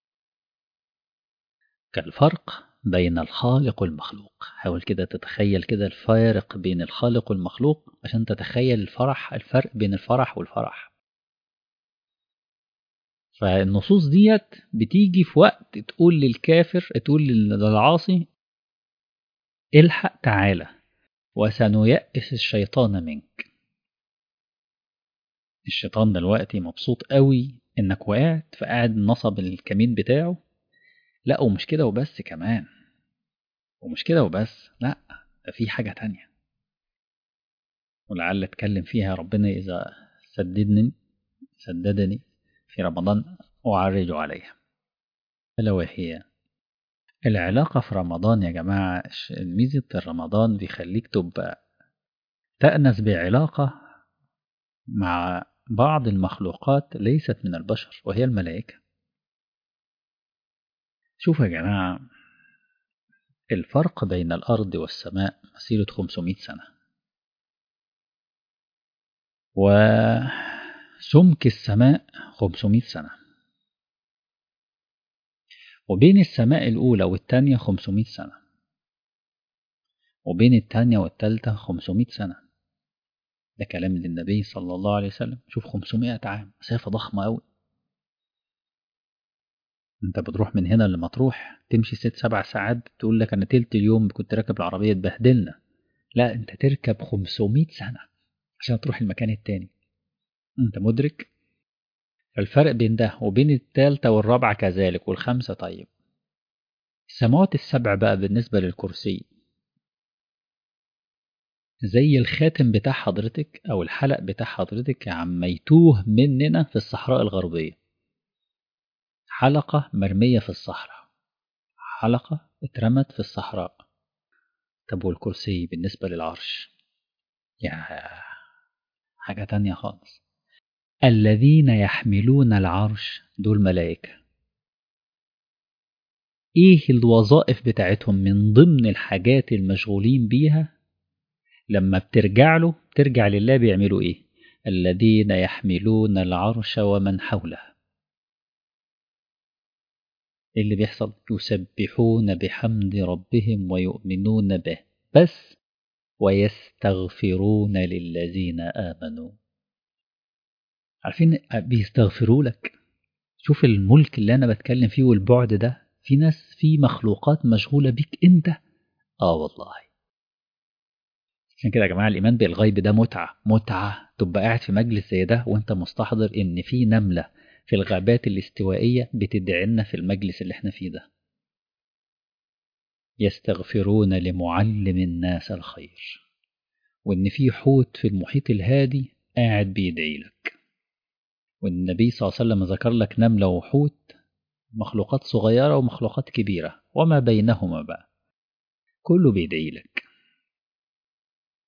كالفرق بين الخالق والمخلوق. حاول كده تتخيل كده الفارق بين الخالق والمخلوق عشان تتخيل الفرح، الفرق بين الفرح والفرح. فالنصوص ديت بتيجي في وقت تقول للكافر، تقول للعاصي الحق تعالى وسنيأس الشيطان منك. الشيطان دلوقتي مبسوط قوي انك وقعت، فقاعد نصب الكمين بتاعه. لا ومش كده وبس كمان، ومش كده وبس، لا ده في حاجة تانية ولعل اتكلم فيها ربنا إذا سددني سددني في رمضان أعرج عليها، ألا وهي العلاقة في رمضان. يا جماعة ميزة رمضان بيخليك تبقى تأنس بعلاقة مع بعض المخلوقات ليست من البشر وهي الملائكة. شوفوا يا جماعة، الفرق بين الأرض والسماء مسيرة خمسمائة سنة، وسمك السماء خمسمائة سنة، وبين السماء الأولى والتانية خمسمائة سنة، وبين التانية والتالتة خمسمائة سنة. ده كلام للنبي صلى الله عليه وسلم. شوف خمسمائة عام، مسافة ضخمة أوي. انت بتروح من هنا لمطروح تمشي ست سبع ساعات، تقول لك أنا تلت اليوم كنت راكب العربية اتبهدلنا. لا انت تركب خمسمائة سنة عشان تروح المكان التاني. انت مدرك الفرق بين ده وبين التالتة والرابعة كذلك والخمسة؟ طيب السماوات السبع بقى بالنسبة للكرسي زي الخاتم بتاع حضرتك أو الحلق بتاع حضرتك يا عم يتوه مننا في الصحراء الغربية. حلقة مرمية في الصحراء، حلقة اترمت في الصحراء. طب والكرسي بالنسبة للعرش؟ يا حاجة تانية خالص. الذين يحملون العرش دول ملائكة. ايه الوظائف بتاعتهم من ضمن الحاجات المشغولين بيها؟ لما بترجع له ترجع لله بيعملوا ايه؟ الذين يحملون العرش ومن حوله. ايه اللي بيحصل؟ يسبحون بحمد ربهم ويؤمنون به بس ويستغفرون للذين آمنوا. عارفين بيستغفروا لك؟ شوف الملك اللي أنا بتكلم فيه والبعد ده. في ناس، في مخلوقات مشغولة بيك أنت. آه والله. عشان كده يا جماعة الإيمان بالغيب ده متعة، متعة تبقى قاعد في مجلس زي ده وأنت مستحضر إن في نملة في الغابات الاستوائية بتدعي لنا في المجلس اللي احنا فيه ده. يستغفرون لمعلم الناس الخير، وإن في حوت في المحيط الهادي قاعد بيدعي لك، والنبي صلى الله عليه وسلم ذكر لك نملة وحوت، مخلوقات صغيرة ومخلوقات كبيرة وما بينهما بقى كله بيدعي لك.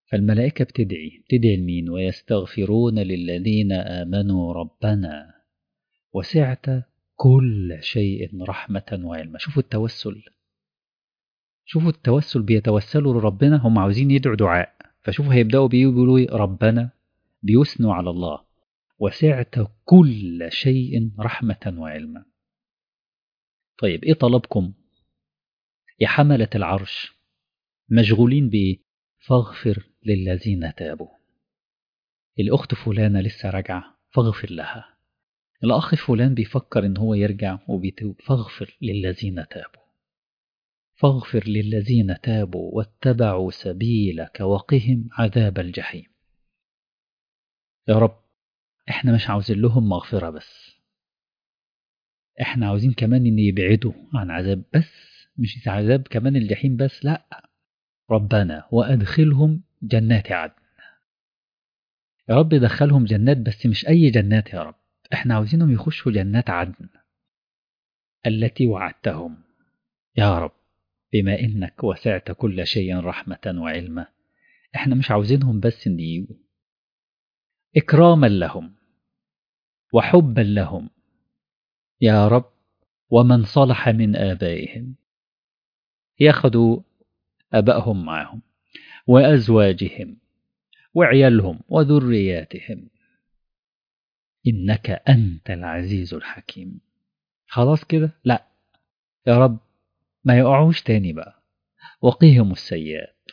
فالملائكة بتدعي بتدعي لمين؟ ويستغفرون للذين آمنوا ربنا وسعت كل شيء رحمة وعلما. شوفوا التوسل، شوفوا التوسل، بيتوسلوا لربنا، هم عاوزين يدعوا دعاء، فشوفوا هيبدأوا بيه بيقولوا إيه؟ ربنا، بيثنوا على الله. وسعت كل شيء رحمة وعلما. طيب إيه طلبكم يا حملة العرش؟ مشغولين بإيه؟ فاغفر للذين تابوا. الأخت فلانة لسه راجعة فاغفر لها. الأخ فلان بيفكر إن هو يرجع وبيتوب، فاغفر للذين تابوا. فاغفر للذين تابوا واتبعوا سبيلك وقهم عذاب الجحيم. يا رب احنا مش عاوزين لهم مغفرة بس، احنا عاوزين كمان ان يبعدوا عن عذاب، بس مش عذاب كمان الجحيم بس، لا، ربنا وأدخلهم جنات عدن. يا رب دخلهم جنات، بس مش أي جنات يا رب، احنا عاوزينهم يخشوا جنات عدن التي وعدتهم يا رب، بما إنك وسعت كل شيء رحمة وعلما. احنا مش عاوزينهم بس ان يجوا، إكراما لهم وحبا لهم يا رب، ومن صلح من آبائهم، ياخدوا آبائهم معهم وأزواجهم وعيالهم وذرياتهم، إنك أنت العزيز الحكيم. خلاص كده؟ لا يا رب، ما يقعوش تاني بقى. وقيهم السيئات،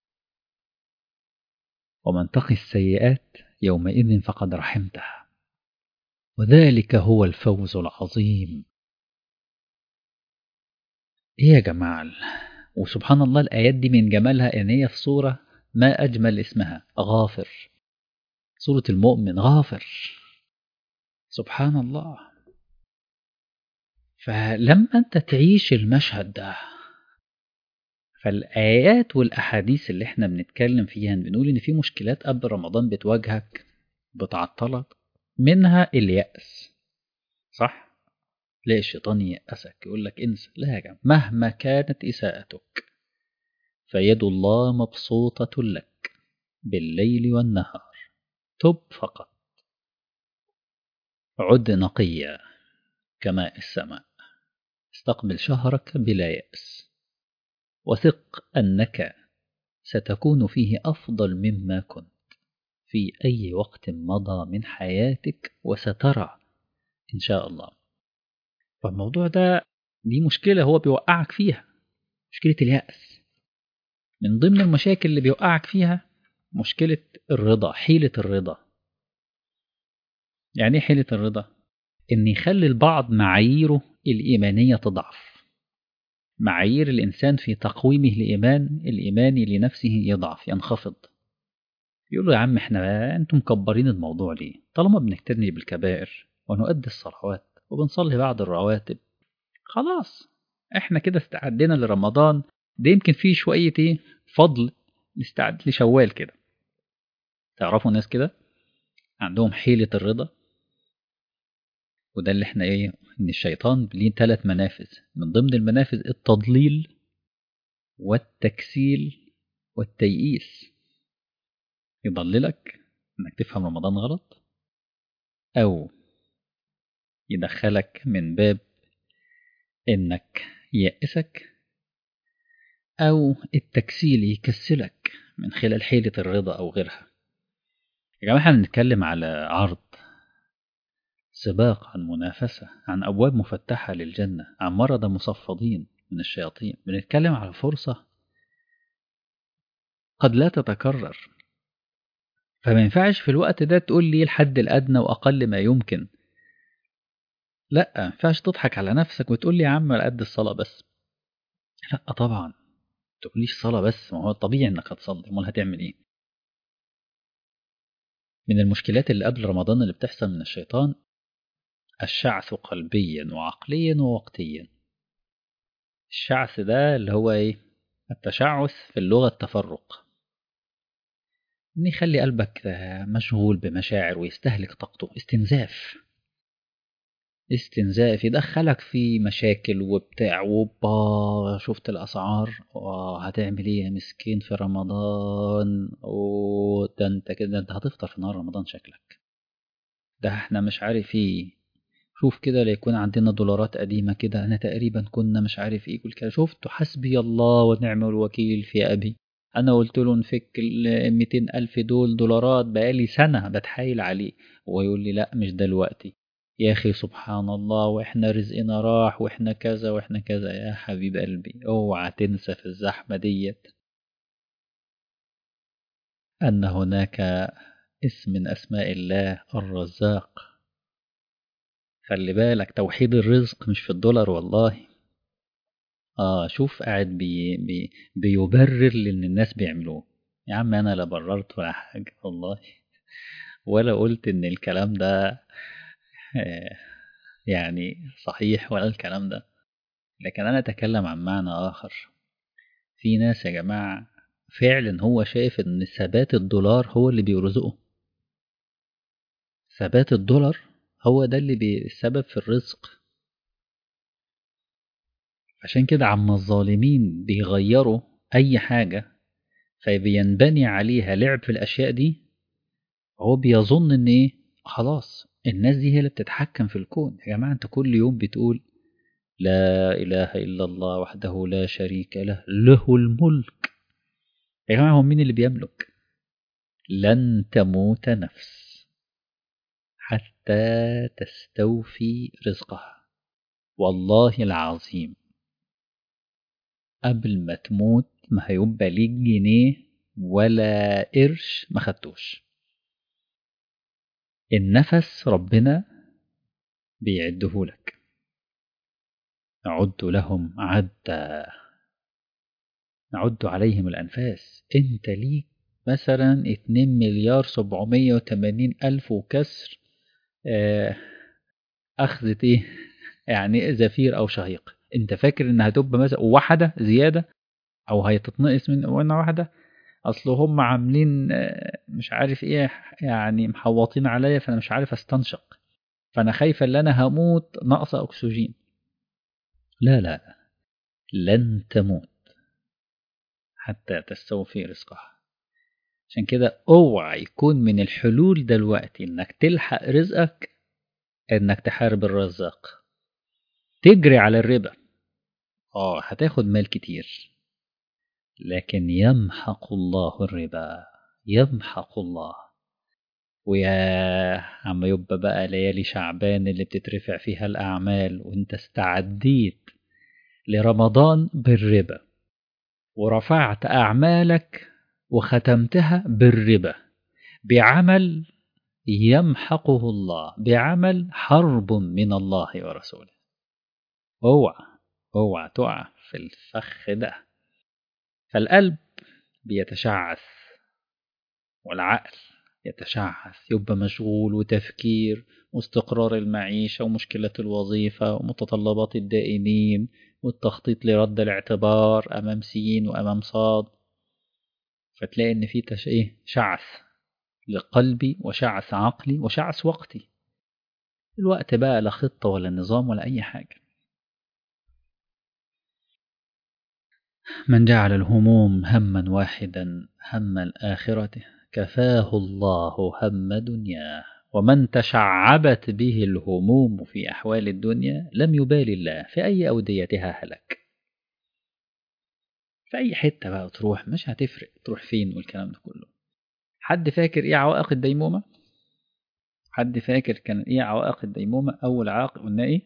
ومن تقي السيئات يومئذ فقد رحمتها، وذلك هو الفوز العظيم. ايه يا جماعة؟ وسبحان الله الآيات دي من جمالها إن هي في صورة ما أجمل اسمها غافر، سورة المؤمن غافر، سبحان الله. فلما أنت تعيش المشهد ده، فالآيات والأحاديث اللي احنا بنتكلم فيها بنقول إن في مشكلات قبل رمضان بتواجهك بتعطلك، منها اليأس، صح؟ تلاقي الشيطان يأسك يقول لك انسى. لا يا جماعة، مهما كانت إساءتك فيد الله مبسوطة لك بالليل والنهار، تب فقط، عد نقيا كماء السماء، استقبل شهرك بلا يأس، وثق أنك ستكون فيه أفضل مما كنت في أي وقت مضى من حياتك، وسترى إن شاء الله. فالموضوع ده دي مشكلة هو بيوقعك فيها، مشكلة اليأس. من ضمن المشاكل اللي بيوقعك فيها مشكلة الرضا، حيلة الرضا. يعني ايه حيلة الرضا؟ إن يخلي البعض معاييره الإيمانية تضعف، معايير الإنسان في تقويمه الإيمان الإيماني لنفسه يضعف، ينخفض. يقول له يا عم احنا انتم مكبرين الموضوع ليه؟ طالما بنجتني بالكبائر ونؤدي الصلوات وبنصلي بعد الرواتب، خلاص احنا كده استعدنا لرمضان. ده يمكن فيه شوية ايه فضل، نستعد لشوال كده. تعرفوا ناس كده عندهم حيلة الرضا، وده اللي احنا ايه، ان الشيطان ليه ثلاث منافذ، من ضمن المنافذ التضليل والتكسيل والتيئيس. يضللك انك تفهم رمضان غلط، او يدخلك من باب انك ييأسك، او التكسيل يكسلك من خلال حيلة الرضا او غيرها. يا جماعة احنا بنتكلم على عرض، سباق، عن منافسة، عن أبواب مفتحة للجنة، عن مرضى مصفدين من الشياطين. بنتكلم على فرصة قد لا تتكرر. فما ينفعش في الوقت ده تقول لي الحد الأدنى وأقل ما يمكن. لا، ما ينفعش تضحك على نفسك وتقول لي يا عم على قد الصلاة بس. لا طبعا، ما تقوليش صلاة بس، ما هو طبيعي انك هتصلي، امال هتعمل ايه؟ من المشكلات اللي قبل رمضان اللي بتحصل من الشيطان الشعث قلبيا وعقليا ووقتيا. الشعث ده اللي هو ايه؟ التشعث في اللغة التفرق، ان يخلي قلبك مشغول بمشاعر ويستهلك طاقته، استنزاف. استنزاف في دخلك في مشاكل وبتاع وبا شفت الأسعار هتعمل ايه يا مسكين في رمضان. وده انت كده انت هتفطر في نهار رمضان شكلك. ده احنا مش عارف ايه. شوف كده ليكون عندنا دولارات قديمة كده أنا تقريبا كنا مش عارف إيه كل كده شفت حسبي الله ونعم الوكيل في أبي. أنا قلت له نفك ال مئتين ألف دول دولارات بقالي سنة بتحايل عليه ويقول لي لأ مش دلوقتي. يا أخي سبحان الله وإحنا رزقنا راح وإحنا كذا وإحنا كذا يا حبيب قلبي اوعى تنسى في الزحمة ديت أن هناك اسم من أسماء الله الرزاق. خلي بالك توحيد الرزق مش في الدولار والله. اه شوف قاعد بي بي بيبرر للي الناس بيعملوه. يا عم انا لا بررت ولا حاجة والله. ولا قلت ان الكلام ده آه، يعني صحيح ولا الكلام ده. لكن انا اتكلم عن معنى اخر. في ناس يا جماعة فعلا هو شايف ان ثبات الدولار هو اللي بيرزقه. ثبات الدولار هو ده اللي بي- السبب في الرزق. عشان كده عم الظالمين بيغيروا اي حاجة فبينبني عليها لعب في الاشياء دي. هو بيظن ان ايه خلاص الناس دي هي اللي بتتحكم في الكون. يا جماعة انت كل يوم بتقول لا اله الا الله وحده لا شريك له له الملك. يا جماعة هو مين اللي بيملك؟ لن تموت نفس حتى تستوفي رزقها. والله العظيم قبل ما تموت ما هيبقى ليك جنيه ولا قرش ما خدتوش. النفس ربنا بيعدهولك. نعد لهم عدا نعد عليهم الأنفاس. انت ليك مثلا اتنين مليار سبعمية وتمانين ألف وكسر. آه، أخذت ايه يعني زفير أو شهيق. انت فاكر انها هتبقى مثلا واحدة زيادة أو هيتتنقص من وانا واحدة. أصل هم عاملين آه، مش عارف ايه يعني محوطين عليا فأنا مش عارف استنشق. فأنا خايفة ان أنا هموت نقص أكسجين. لا لا لن تموت حتى تستوفي رزقها. عشان كده اوعى يكون من الحلول دلوقتي انك تلحق رزقك انك تحارب الرزاق تجري على الربا. اه هتاخد مال كتير لكن يمحق الله الربا. يمحق الله. ويا عم يبقى بقى ليالي شعبان اللي بتترفع فيها الأعمال وانت استعديت لرمضان بالربا ورفعت أعمالك وختمتها بالربا بعمل يمحقه الله بعمل حرب من الله ورسوله. اوعى اوعى تقع في الفخ ده. فالقلب بيتشعث والعقل يتشعث يبقى مشغول وتفكير واستقرار المعيشة ومشكلة الوظيفة ومتطلبات الدائنين والتخطيط لرد الاعتبار أمام سين وأمام صاد. فتلاقي إن في تش... إيه؟ شعث لقلبي وشعث عقلي وشعث وقتي. الوقت بقى لا خطة ولا نظام ولا أي حاجة. من جعل الهموم هما واحدا هم الآخرة كفاه الله هم دنياه. ومن تشعبت به الهموم في أحوال الدنيا لم يبال الله في أي أوديتها هلك. في أي حتة بقى تروح مش هتفرق تروح فين والكلام ده كله. حد فاكر إيه عوائق الديمومة؟ حد فاكر كان إيه عوائق الديمومة؟ أول عائق قلنا إيه؟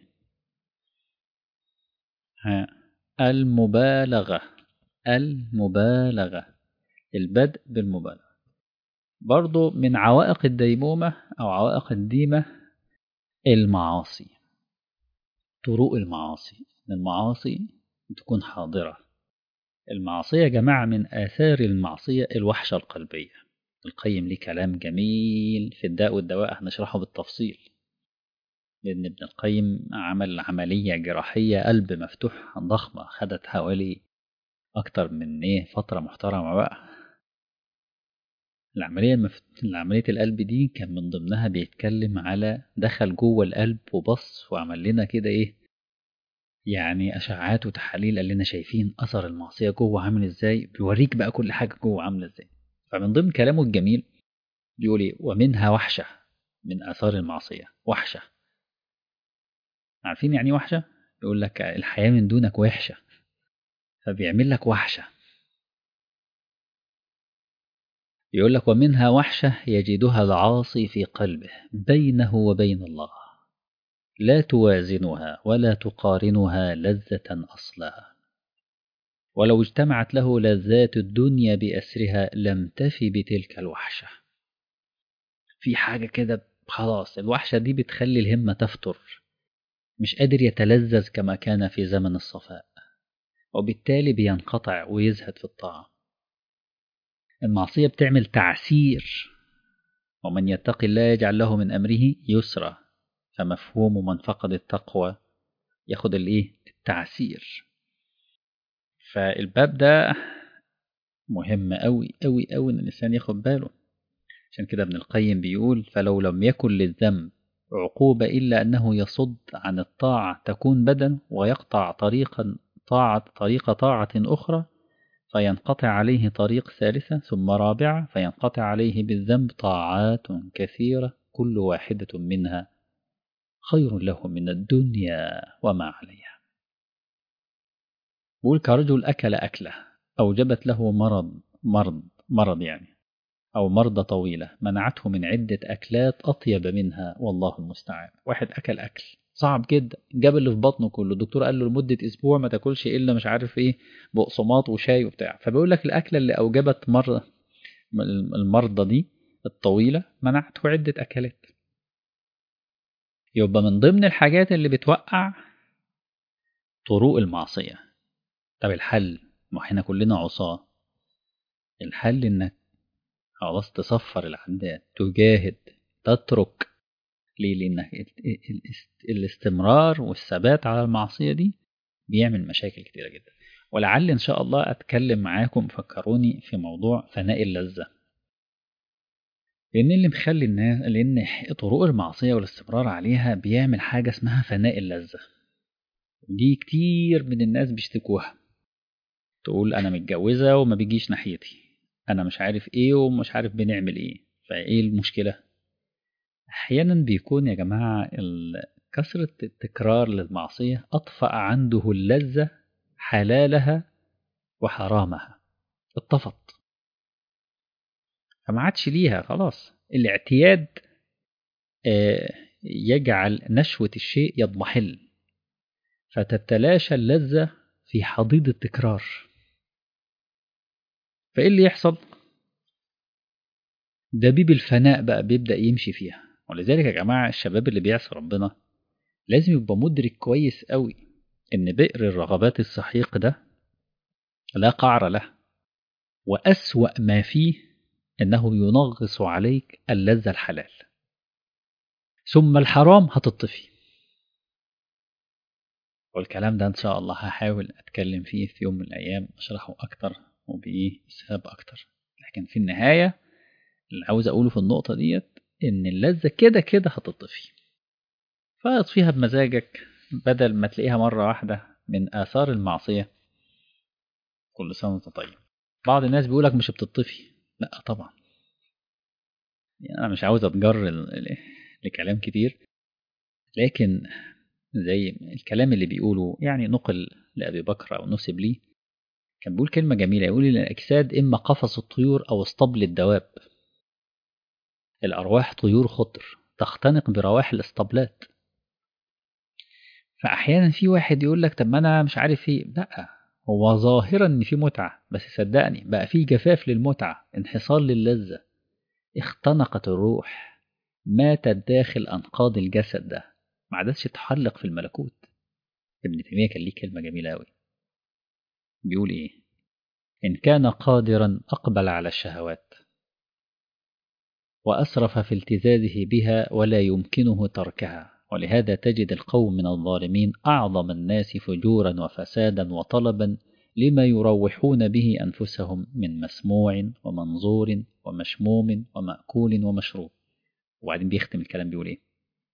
ها المبالغة. المبالغة البدء بالمبالغة. برضو من عوائق الديمومة أو عوائق الديمة المعاصي. طرق المعاصي. المعاصي تكون حاضرة. المعصية يا جماعة من آثار المعصية الوحشة القلبية. القيم ليه كلام جميل في الداء والدواء هنشرحه بالتفصيل. لأن ابن القيم عمل عملية جراحية قلب مفتوح ضخمة خدت حوالي أكتر من إيه فترة محترمة بقى. العملية المف... عملية القلب دي كان من ضمنها بيتكلم على دخل جوه القلب وبص وعمل لنا كده إيه، يعني أشعات وتحاليل، قال لنا شايفين أثر المعصية جوه عامل إزاي، بيوريك بقى كل حاجة جوه عاملة إزاي. فمن ضمن كلامه الجميل بيقول إيه، ومنها وحشة، من آثار المعصية وحشة. عارفين يعني إيه وحشة؟ يقول لك الحياة من دونك وحشة، فبيعمل لك وحشة. يقول لك ومنها وحشة يجدها العاصي في قلبه بينه وبين الله، لا توازنها ولا تقارنها لذة أصلا، ولو اجتمعت له لذات الدنيا بأسرها لم تفي بتلك الوحشة. في حاجة كده خلاص، الوحشة دي بتخلي الهمة تفتر، مش قادر يتلذذ كما كان في زمن الصفاء، وبالتالي بينقطع ويزهد في الطاعة. المعصية بتعمل تعسير، ومن يتق الله يجعل له من أمره يسرا، فمفهوم من فقد التقوى ياخد الايه، التعسير. فالباب ده مهم أوي أوي أوي إن الإنسان ياخد باله. عشان كده ابن القيم بيقول فلو لم يكن للذنب عقوبة إلا أنه يصد عن الطاعة تكون بدن، ويقطع طريقا طاعة طريق طاعة أخرى، فينقطع عليه طريق ثالثة ثم رابعة، فينقطع عليه بالذنب طاعات كثيرة كل واحدة منها خير له من الدنيا وما عليها. بقول كرجل أكل أكلة أوجبت له مرض مرض مرض يعني أو مرضى طويلة منعته من عدة أكلات أطيب منها، والله المستعان. واحد أكل أكل صعب جدا، جاب اللي في بطنه كله، الدكتور قال له لمدة أسبوع ما تاكلش إلا مش عارف إيه، بقسماط وشاي وبتاع. فبيقول لك الأكلة اللي أوجبت مر المرضى دي الطويلة منعته عدة أكلات. يبقى من ضمن الحاجات اللي بتوقع طرق المعصية. طب الحل، ما احنا كلنا عصاة، الحل إنك خلاص تصفر العداد، تجاهد، تترك. ليه؟ لأن الاستمرار والثبات على المعصية دي بيعمل مشاكل كتيرة جدا. ولعل إن شاء الله أتكلم معاكم، فكروني في موضوع فناء اللذة، لأن اللي مخلي الناس، لأن طرق المعصية والاستمرار عليها بيعمل حاجة اسمها فناء اللذة. ودي كتير من الناس بيشتكوها، تقول أنا متجوزة وما بيجيش ناحيتي، أنا مش عارف إيه ومش عارف بنعمل إيه. فإيه المشكلة؟ أحيانا بيكون يا جماعة كثرة التكرار للمعصية أطفأ عنده اللذة حلالها وحرامها، اتطفت، فما عادش ليها خلاص. الاعتياد يجعل نشوة الشيء يضمحل، فتتلاشى اللذة في حضيض التكرار. فإيه اللي يحصل؟ دبيب الفناء بقى بيبدأ يمشي فيها. ولذلك يا جماعة الشباب اللي بيعصي ربنا لازم يبقى مدرك كويس قوي إن بئر الرغبات السحيق ده لا قعر له، وأسوأ ما فيه إنه ينغص عليك اللذة الحلال، ثم الحرام هتطفي. والكلام ده إن شاء الله هحاول أتكلم فيه في يوم من الأيام، أشرحه أكتر وبإيه إسهاب أكتر. لكن في النهاية اللي عاوز أقوله في النقطة ديت إن اللذة كده كده هتطفي، فاطفيها بمزاجك بدل ما تلاقيها مرة واحدة. من آثار المعصية كل سنة وأنت طيب. بعض الناس بيقولك مش بتطفي، لا طبعا، يعني أنا مش عاوز أتجر لكلام كتير، لكن زي الكلام اللي بيقوله يعني نقل لأبي بكر أو نسب لي، كان بيقول كلمة جميلة، يقول إن الأجساد إما قفص الطيور أو اسطبل الدواب. الأرواح طيور خضر تختنق برواح الاسطبلات. فأحيانا في واحد يقول لك طب ما أنا مش عارف إيه، لأ، هو ظاهرا إن في متعة، بس صدقني بقى في جفاف للمتعة، انحصار للذة، اختنقت الروح، ماتت داخل أنقاض الجسد ده، ما عادتش تحلق في الملكوت. ابن تيمية كان ليه كلمة جميلة أوي، بيقول إيه؟ إن كان قادرا أقبل على الشهوات وأسرف في التزازه بها ولا يمكنه تركها. ولهذا تجد القوم من الظالمين أعظم الناس فجورا وفسادا وطلبا لما يروحون به أنفسهم من مسموع ومنظور ومشموم ومأكول ومشروب. وبعدين بيختم الكلام بيقول إيه؟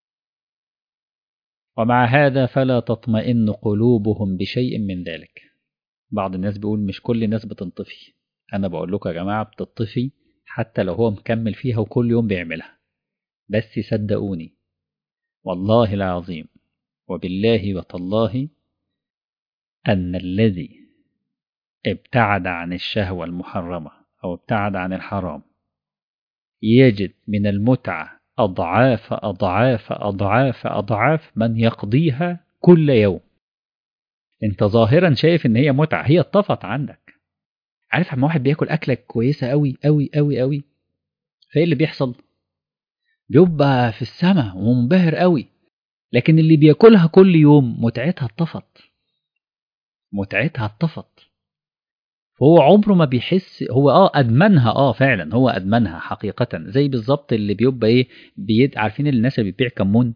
ومع هذا فلا تطمئن قلوبهم بشيء من ذلك. بعض الناس بيقول مش كل الناس بتنطفي. أنا بقول لكم يا جماعة بتطفي حتى لو هو مكمل فيها وكل يوم بيعملها. بس صدقوني والله العظيم وبالله وتالله أن الذي ابتعد عن الشهوة المحرمة أو ابتعد عن الحرام يجد من المتعة أضعاف أضعاف أضعاف أضعاف من يقضيها كل يوم. انت ظاهرا شايف ان هي متعة، هي اتطفت عندك. عارف لما واحد بياكل أكلة كويسة أوي أوي أوي أوي، فايه اللي بيحصل؟ بيبقى في السماء ومنبهر أوي. لكن اللي بياكلها كل يوم متعتها اتطفت، متعتها اتطفت. هو عمره ما بيحس، هو اه ادمنها، اه فعلا هو ادمنها حقيقة. زي بالظبط اللي بيبقى ايه بيد عارفين الناس اللي بتبيع كمون،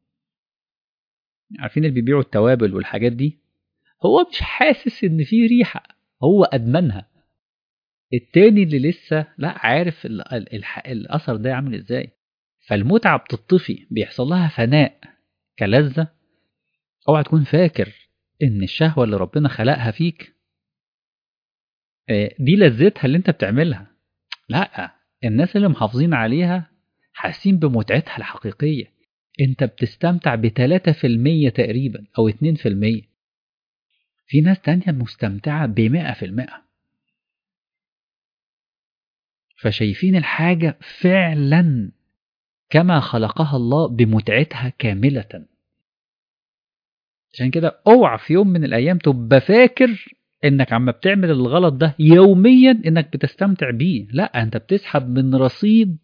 عارفين اللي بيبيعوا التوابل والحاجات دي، هو مش حاسس ان في ريحة، هو ادمنها. التاني اللي لسه لا عارف ال ال ال الاثر ده عامل ازاي. فالمتعة بتطفي، بيحصل لها فناء كلذة. اوعى تكون فاكر ان الشهوة اللي ربنا خلقها فيك دي لذتها اللي انت بتعملها. لا، الناس اللي محافظين عليها حاسين بمتعتها الحقيقية. انت بتستمتع بتلاتة في المية تقريبا او اتنين في المية. في ناس تانية مستمتعة بمئة في المئة. فشايفين الحاجة فعلا كما خلقها الله بمتعتها كاملة. عشان كده اوعى في يوم من الايام تبقى فاكر انك عم بتعمل الغلط ده يوميا انك بتستمتع بيه. لا، انت بتسحب من رصيد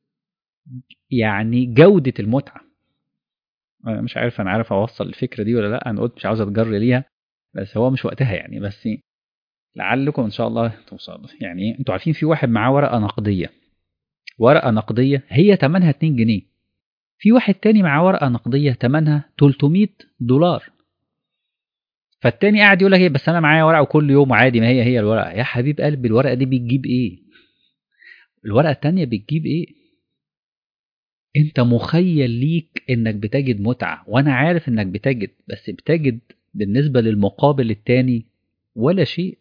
يعني جودة المتعة. أنا مش عارف أنا عارف أوصل الفكرة دي ولا لأ. أنا قلت مش عاوز أتجر ليها، بس هو مش وقتها يعني. بس لعلكم إن شاء الله توصلوا. يعني أنتوا عارفين في واحد معاه ورقة نقدية، ورقة نقدية هي تمنها اتنين جنيه. في واحد تاني معاه ورقة نقدية تمنها تلتمية دولار. فالتاني قاعد يقول لك إيه، بس أنا معايا ورقة وكل يوم عادي، ما هي هي الورقة. يا حبيب قلبي، الورقة دي بتجيب إيه؟ الورقة التانية بتجيب إيه؟ انت مخيل ليك انك بتجد متعة، وانا عارف انك بتجد، بس بتجد بالنسبة للمقابل التاني ولا شيء.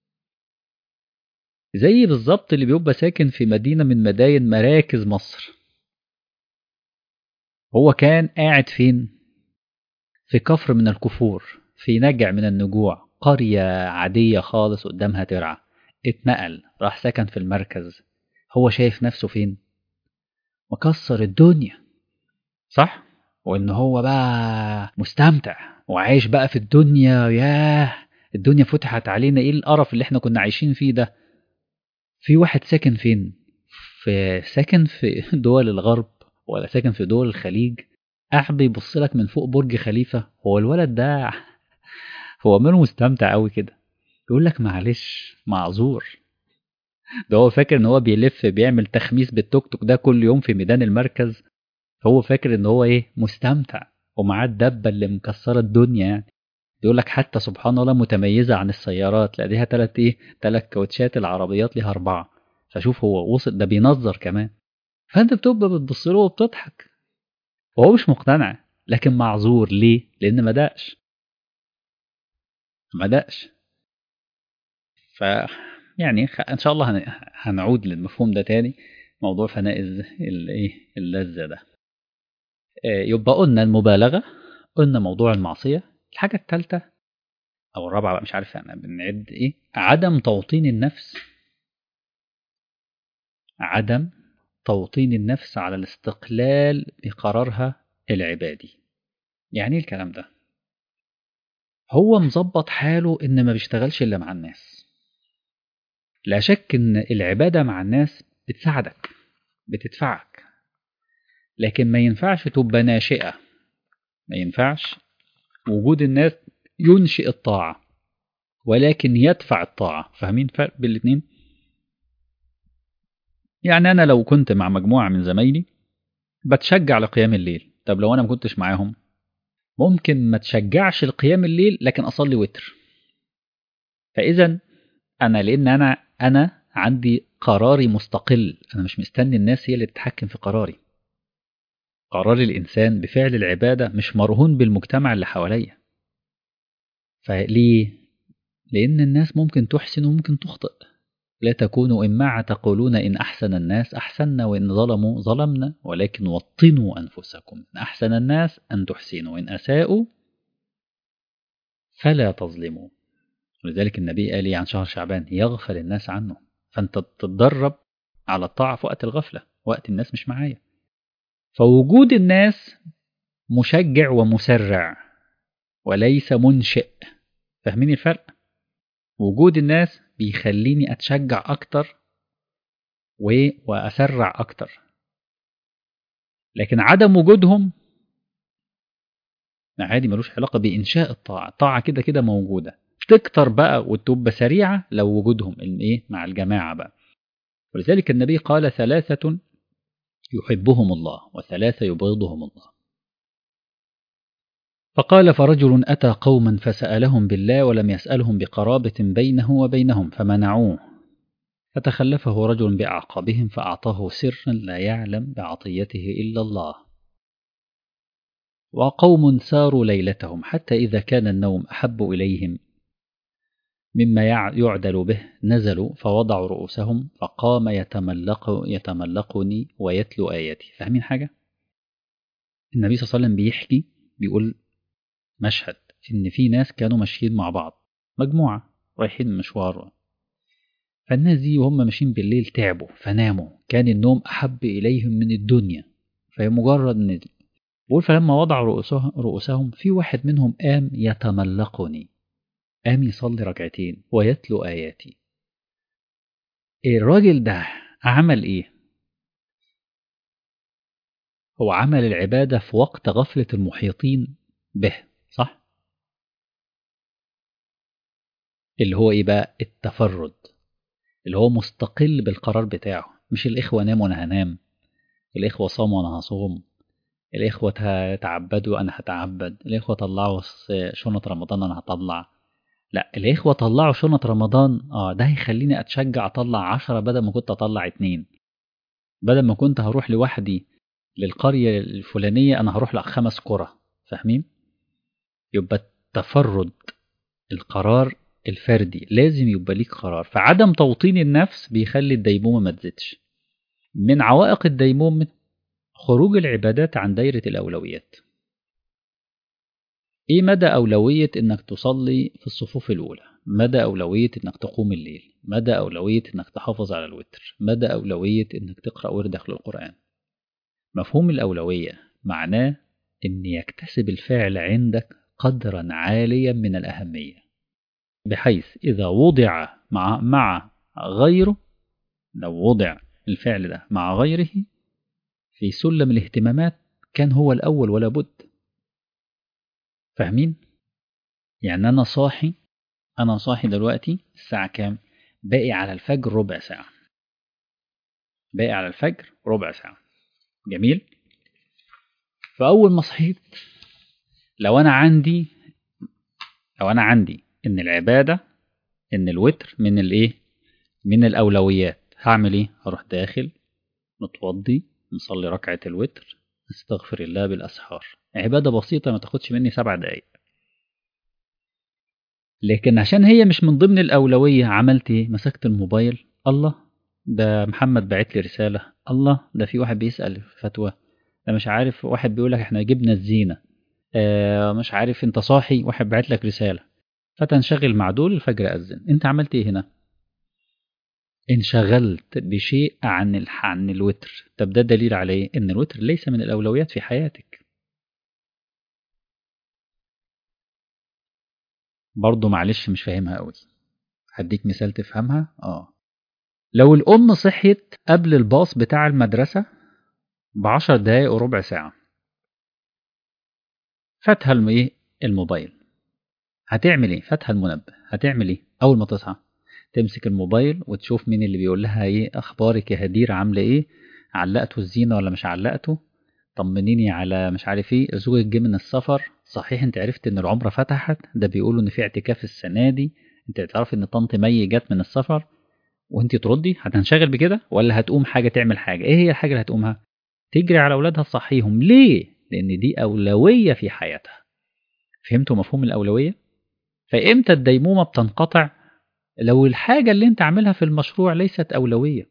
زي بالظبط اللي بيبقى ساكن في مدينة من مداين مراكز مصر. هو كان قاعد فين؟ في كفر من الكفور، في نجع من النجوع، قرية عادية خالص قدامها ترعة. اتنقل راح سكن في المركز. هو شايف نفسه فين؟ مكسر الدنيا، صح؟ وان هو بقى مستمتع وعايش بقى في الدنيا. ياه، الدنيا فتحت علينا، ايه القرف اللي احنا كنا عايشين فيه ده. في واحد ساكن فين؟ في ساكن في دول الغرب ولا ساكن في دول الخليج، قاعد بيبص لك من فوق برج خليفة. هو الولد ده هو ماله مستمتع قوي كده؟ يقول لك معلش معذور. ده هو فاكر ان هو بيلف بيعمل تخميس بالتوك توك ده كل يوم في ميدان المركز. هو فاكر ان هو ايه مستمتع، ومعاه الدبه اللي مكسره الدنيا يعني. يقول لك حتى سبحان الله متميزه عن السيارات، لا ليها تلات ايه تلات كاوتشات، العربيات ليها اربعه. فشوف هو وصل ده بينظر كمان. فانت بتبقى بتبص له وبتضحك وهو مش مقتنع، لكن معذور ليه؟ لان ما دقش ما دقش ف يعني خ... ان شاء الله هن... هنعود للمفهوم ده تاني، موضوع فناء الايه اللذه ده. يبقى قلنا المبالغة، قلنا موضوع المعصية. الحاجة الثالثة أو الرابعة بقى مش عارف أنا بنعد إيه، عدم توطين النفس. عدم توطين النفس على الاستقلال بقرارها العبادي. يعني إيه الكلام ده؟ هو مظبط حاله إن ما بيشتغلش إلا مع الناس. لا شك إن العبادة مع الناس بتساعدك، بتدفعك، لكن ما ينفعش تبقى ناشئة. ما ينفعش وجود الناس ينشئ الطاعة، ولكن يدفع الطاعة. فاهمين فرق بين الاتنين؟ يعني أنا لو كنت مع مجموعة من زمايلي بتشجع لقيام الليل، طب لو أنا ما كنتش معاهم ممكن ما تشجعش لقيام الليل لكن أصلي وتر. فإذا أنا لأن أنا أنا عندي قراري مستقل، أنا مش مستني الناس هي اللي تتحكم في قراري. قرار الإنسان بفعل العبادة مش مرهون بالمجتمع اللي حواليا. فليه؟ لأن الناس ممكن تحسن وممكن تخطئ. لا تكونوا إمعة تقولون إن أحسن الناس أحسننا وإن ظلموا ظلمنا، ولكن وطنوا أنفسكم، إن أحسن الناس أن تحسنوا وإن أساءوا فلا تظلموا. ولذلك النبي قال لي عن شهر شعبان يغفل الناس عنه، فأنت تتدرب على الطاعة في وقت الغفلة، وقت الناس مش معايا. فوجود الناس مشجع ومسرع وليس منشئ. فاهمين الفرق؟ وجود الناس بيخليني أتشجع أكتر وأسرع أكتر، لكن عدم وجودهم عادي ملوش علاقة بإنشاء الطاعة. الطاعة كده كده موجودة، تكتر بقى وتبقى سريعة لو وجودهم إيه مع الجماعة بقى. ولذلك النبي قال ثلاثة يحبهم الله وثلاثة يبغضهم الله. فقال فرجل أتى قوما فسألهم بالله ولم يسألهم بقرابة بينه وبينهم فمنعوه، فتخلفه رجل بأعقابهم فأعطاه سرا لا يعلم بعطيته إلا الله. وقوم ساروا ليلتهم حتى إذا كان النوم أحب إليهم مما يعدل به نزلوا فوضعوا رؤوسهم فقام يتملق يتملقني ويتلو آياتي. فاهمين حاجة؟ النبي صلى الله عليه وسلم بيحكي بيقول مشهد إن في ناس كانوا ماشيين مع بعض، مجموعة رايحين مشوار، فالناس دي وهم ماشيين بالليل تعبوا فناموا، كان النوم أحب إليهم من الدنيا، فمجرد نزل. بقول فلما وضعوا رؤوسهم, رؤوسهم في واحد منهم قام يتملقني، قام يصلي ركعتين ويتلو آياتي. الراجل ده عمل إيه؟ هو عمل العبادة في وقت غفلة المحيطين به، صح؟ اللي هو إيه بقى؟ التفرد، اللي هو مستقل بالقرار بتاعه، مش الإخوة ناموا وأنا هنام، الإخوة صاموا وأنا هصوم، الإخوة تعبدوا أنا هتعبد، الإخوة طلعوا شنط رمضان أنا هطلع. لا، الإخوة طلعوا شنط رمضان، آه ده هيخليني أتشجع أطلع عشرة بدل ما كنت أطلع اتنين، بدل ما كنت هروح لوحدي للقرية الفلانية أنا هروح لخمس قرى. فاهمين؟ يبقى التفرد، القرار الفردي لازم يبقى ليك قرار. فعدم توطين النفس بيخلي الديمومة ما تزيدش. من عوائق الديمومة خروج العبادات عن دايرة الأولويات. إيه مدى أولوية إنك تصلي في الصفوف الأولى؟ مدى أولوية إنك تقوم الليل؟ مدى أولوية إنك تحافظ على الوتر؟ مدى أولوية إنك تقرأ وردك للقرآن؟ مفهوم الأولوية معناه إن يكتسب الفعل عندك قدرا عاليا من الأهمية، بحيث إذا وضع مع, مع غيره، لو وضع الفعل ده مع غيره في سلم الاهتمامات كان هو الأول ولا بد. فاهمين؟ يعني أنا صاحي أنا صاحي دلوقتي الساعة كام؟ باقي على الفجر ربع ساعة، باقي على الفجر ربع ساعة. جميل؟ فأول ما صحيت لو أنا عندي لو أنا عندي إن العبادة إن الوتر من الإيه؟ من الأولويات، هعمل إيه؟ هروح داخل متوضي نصلي ركعة الوتر، استغفر الله بالأسحار، عبادة بسيطة ما تاخدش مني سبع دقايق. لكن عشان هي مش من ضمن الأولوية عملت إيه؟ مسكت الموبايل، الله ده محمد بعت لي رسالة، الله ده في واحد بيسأل فتوى، ده مش عارف واحد بيقول لك احنا جبنا الزينة، آه مش عارف انت صاحي واحد بعت لك رسالة، فتنشغل مع دول الفجر أذن. انت عملت ايه هنا؟ انشغلت بشيء عن ال... عن الوتر. طب ده دليل على ايه؟ ان الوتر ليس من الأولويات في حياتك. برضو معلش مش فاهمها قوي، هديك مثال تفهمها. اه لو الأم صحيت قبل الباص بتاع المدرسة بعشر دقايق وربع ساعة، فاتها الم- ايه الموبايل، هتعمل ايه؟ فاتها المنبه، هتعمل ايه اول ما تصحى؟ تمسك الموبايل وتشوف مين اللي بيقول لها ايه اخبارك يا هدير، عامله ايه، علقته الزينه ولا مش علقته، طمنيني على مش عارف ايه، زوجك جه من السفر، صحيح انت عرفت ان العمره فتحت، ده بيقولوا ان في اعتكاف السنه دي، انت تعرف ان طنط مي جت من السفر وانت تردي هتنشغل بكده، ولا هتقوم حاجة تعمل حاجة؟ ايه هي الحاجة اللي هتقومها؟ تجري على اولادها تصحيهم. ليه؟ لان دي اولوية في حياتها. فهمتوا مفهوم الاولوية؟ فامتى الديمومة بتنقطع؟ لو الحاجة اللي انت عاملها في المشروع ليست اولوية،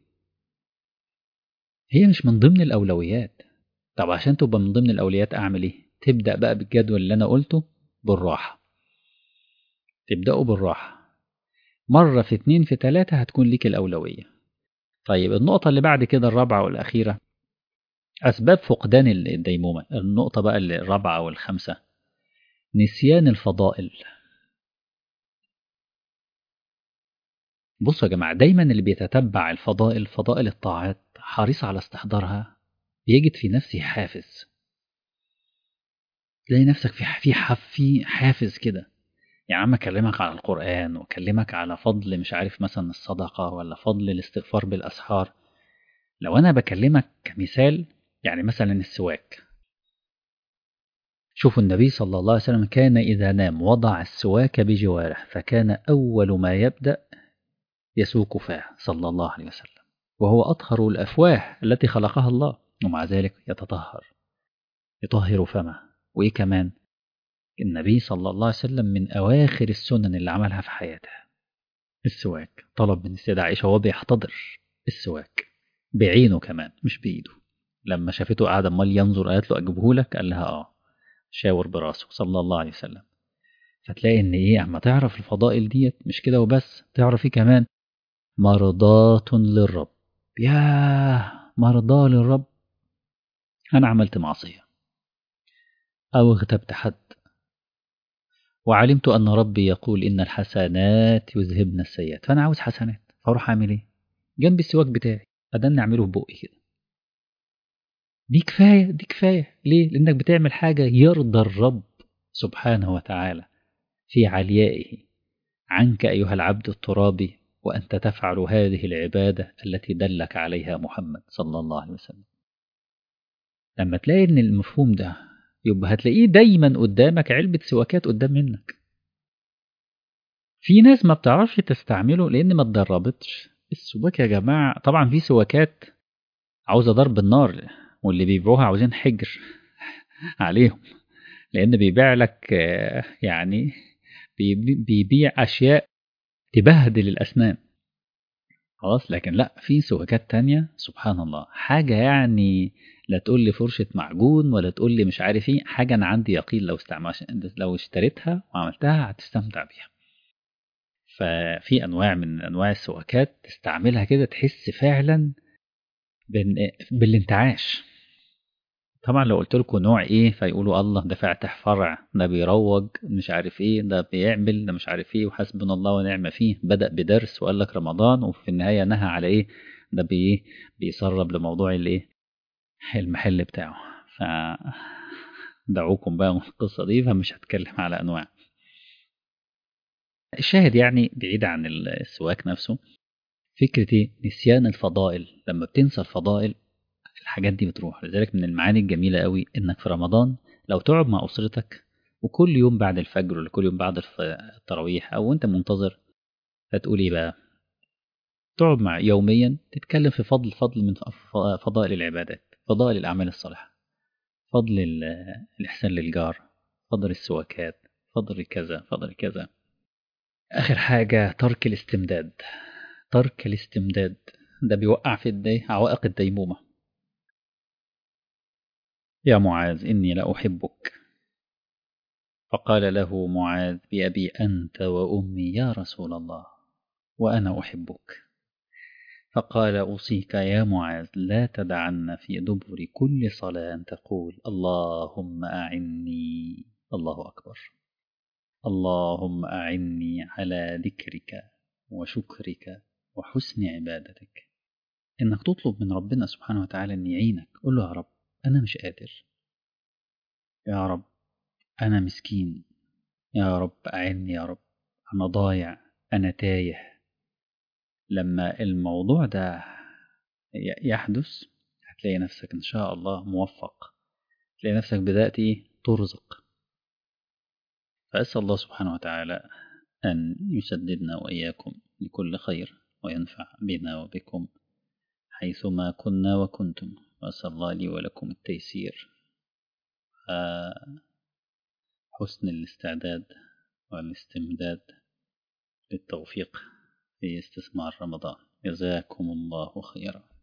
هي مش من ضمن الاولويات. طب عشان تبقى من ضمن الاولويات اعمل ايه؟ تبدأ بقى بالجدول اللي انا قلته، بالراحة. تبدأوا بالراحة، مرة في اتنين في تلاتة هتكون ليك الأولوية. طيب النقطة اللي بعد كده الرابعة والأخيرة، أسباب فقدان الديمومة. النقطة بقى الرابعة والخامسة، نسيان الفضائل. بصوا يا جماعة، دايما اللي بيتتبع الفضائل، فضائل الطاعات، حريص على استحضارها، بيجد في نفسه حافز. تلاقي نفسك في في حف في حافز كده. يعني عم أكلمك على القرآن، وأكلمك على فضل مش عارف مثلا الصدقة، ولا فضل الاستغفار بالأسحار. لو أنا بكلمك كمثال، يعني مثلا السواك. شوفوا النبي صلى الله عليه وسلم كان إذا نام وضع السواك بجواره، فكان أول ما يبدأ يسوق فاه صلى الله عليه وسلم، وهو أطهر الأفواه التي خلقها الله، ومع ذلك يتطهر، يطهر فمه. وإيه كمان؟ النبي صلى الله عليه وسلم من أواخر السنن اللي عملها في حياته السواك. طلب من السيدة عائشة وهو بيحتضر السواك بعينه كمان مش بإيده. لما شافته قاعد امال ينظر قالت له أجيبه لك، قال لها آه، شاور براسه صلى الله عليه وسلم. فتلاقي ان ايه، اما تعرف الفضائل ديت مش كده وبس، تعرف ايه كمان؟ مرضاة للرب. ياه، مرضاة للرب. انا عملت معصية او اغتبت حد، وعلمت ان ربي يقول ان الحسنات يذهبن السيئات، فانا عاوز حسنات، فاروح اعمل ايه؟ جنب السواك بتاعي ادني اعمله ببقي كده. دي كفاية، دي كفاية. ليه؟ لانك بتعمل حاجة يرضى الرب سبحانه وتعالى في عليائه عنك أيها العبد الترابي، وأنت تفعل هذه العبادة التي دلك عليها محمد صلى الله عليه وسلم. لما تلاقي إن المفهوم ده، يبقى هتلاقيه دايما قدامك علبة سواكات قدام منك. في ناس ما بتعرفش تستعمله لأن ما اتدربتش. السواك يا جماعة طبعا في سواكات عاوزة ضرب النار، واللي بيبيعوها عاوزين حجر عليهم، لأن بيبيع لك يعني بيبيع أشياء تبهدل الأسنان خلاص. لكن لا، في سواكات تانية سبحان الله، حاجة يعني لا تقول لي فرشة معجون، ولا تقول لي مش عارف ايه، حاجة أنا عندي يقين لو استعملت، لو اشتريتها وعملتها هتستمتع بيها. ففي أنواع من أنواع السواكات تستعملها كده تحس فعلا بالانتعاش. طبعا لو قلت لكم نوع ايه فيقولوا الله ده فاتح فرع، ده بيروج مش عارف ايه، ده بيعمل ده مش عارف ايه، وحسبنا الله ونعم فيه، بدأ بدرس وقال لك رمضان، وفي النهاية نهى على ايه؟ ده بي بيسرب لموضوع الايه، المحل بتاعه. ف دعوكم بقى من القصة دي، فمش هتكلم على انواع. الشاهد يعني بعيد عن السواك نفسه، فكرة ايه؟ نسيان الفضائل. لما بتنسى الفضائل الحاجات دي بتروح. لذلك من المعاني الجميلة قوي انك في رمضان لو تقعد مع اسرتك، وكل يوم بعد الفجر ولا كل يوم بعد التراويح او انت منتظر، فتقول ايه بقى؟ تقعد مع يوميا تتكلم في فضل فضل من فضائل العبادات، فضائل الاعمال الصالحة، فضل الاحسان للجار، فضل السواكات، فضل كذا، فضل كذا. اخر حاجة ترك الاستمداد. ترك الاستمداد ده بيوقع في الدي عوائق الديمومة. يا معاذ إني لأحبك. فقال له معاذ بأبي أنت وأمي يا رسول الله وأنا أحبك. فقال أوصيك يا معاذ لا تدعن في دبر كل صلاة تقول اللهم أعني، الله أكبر، اللهم أعني على ذكرك وشكرك وحسن عبادتك. إنك تطلب من ربنا سبحانه وتعالى أن يعينك. قل له يا رب أنا مش قادر، يا رب أنا مسكين، يا رب أعني، يا رب أنا ضايع، أنا تايه. لما الموضوع ده يحدث هتلاقي نفسك إن شاء الله موفق، تلاقي نفسك بدأت إيه؟ ترزق. فأسأل الله سبحانه وتعالى أن يسددنا وإياكم لكل خير وينفع بنا وبكم حيثما كنا وكنتم، وأسأل الله لي ولكم التيسير، حسن الاستعداد والاستمداد للتوفيق في استثمار رمضان. جزاكم الله خيرا.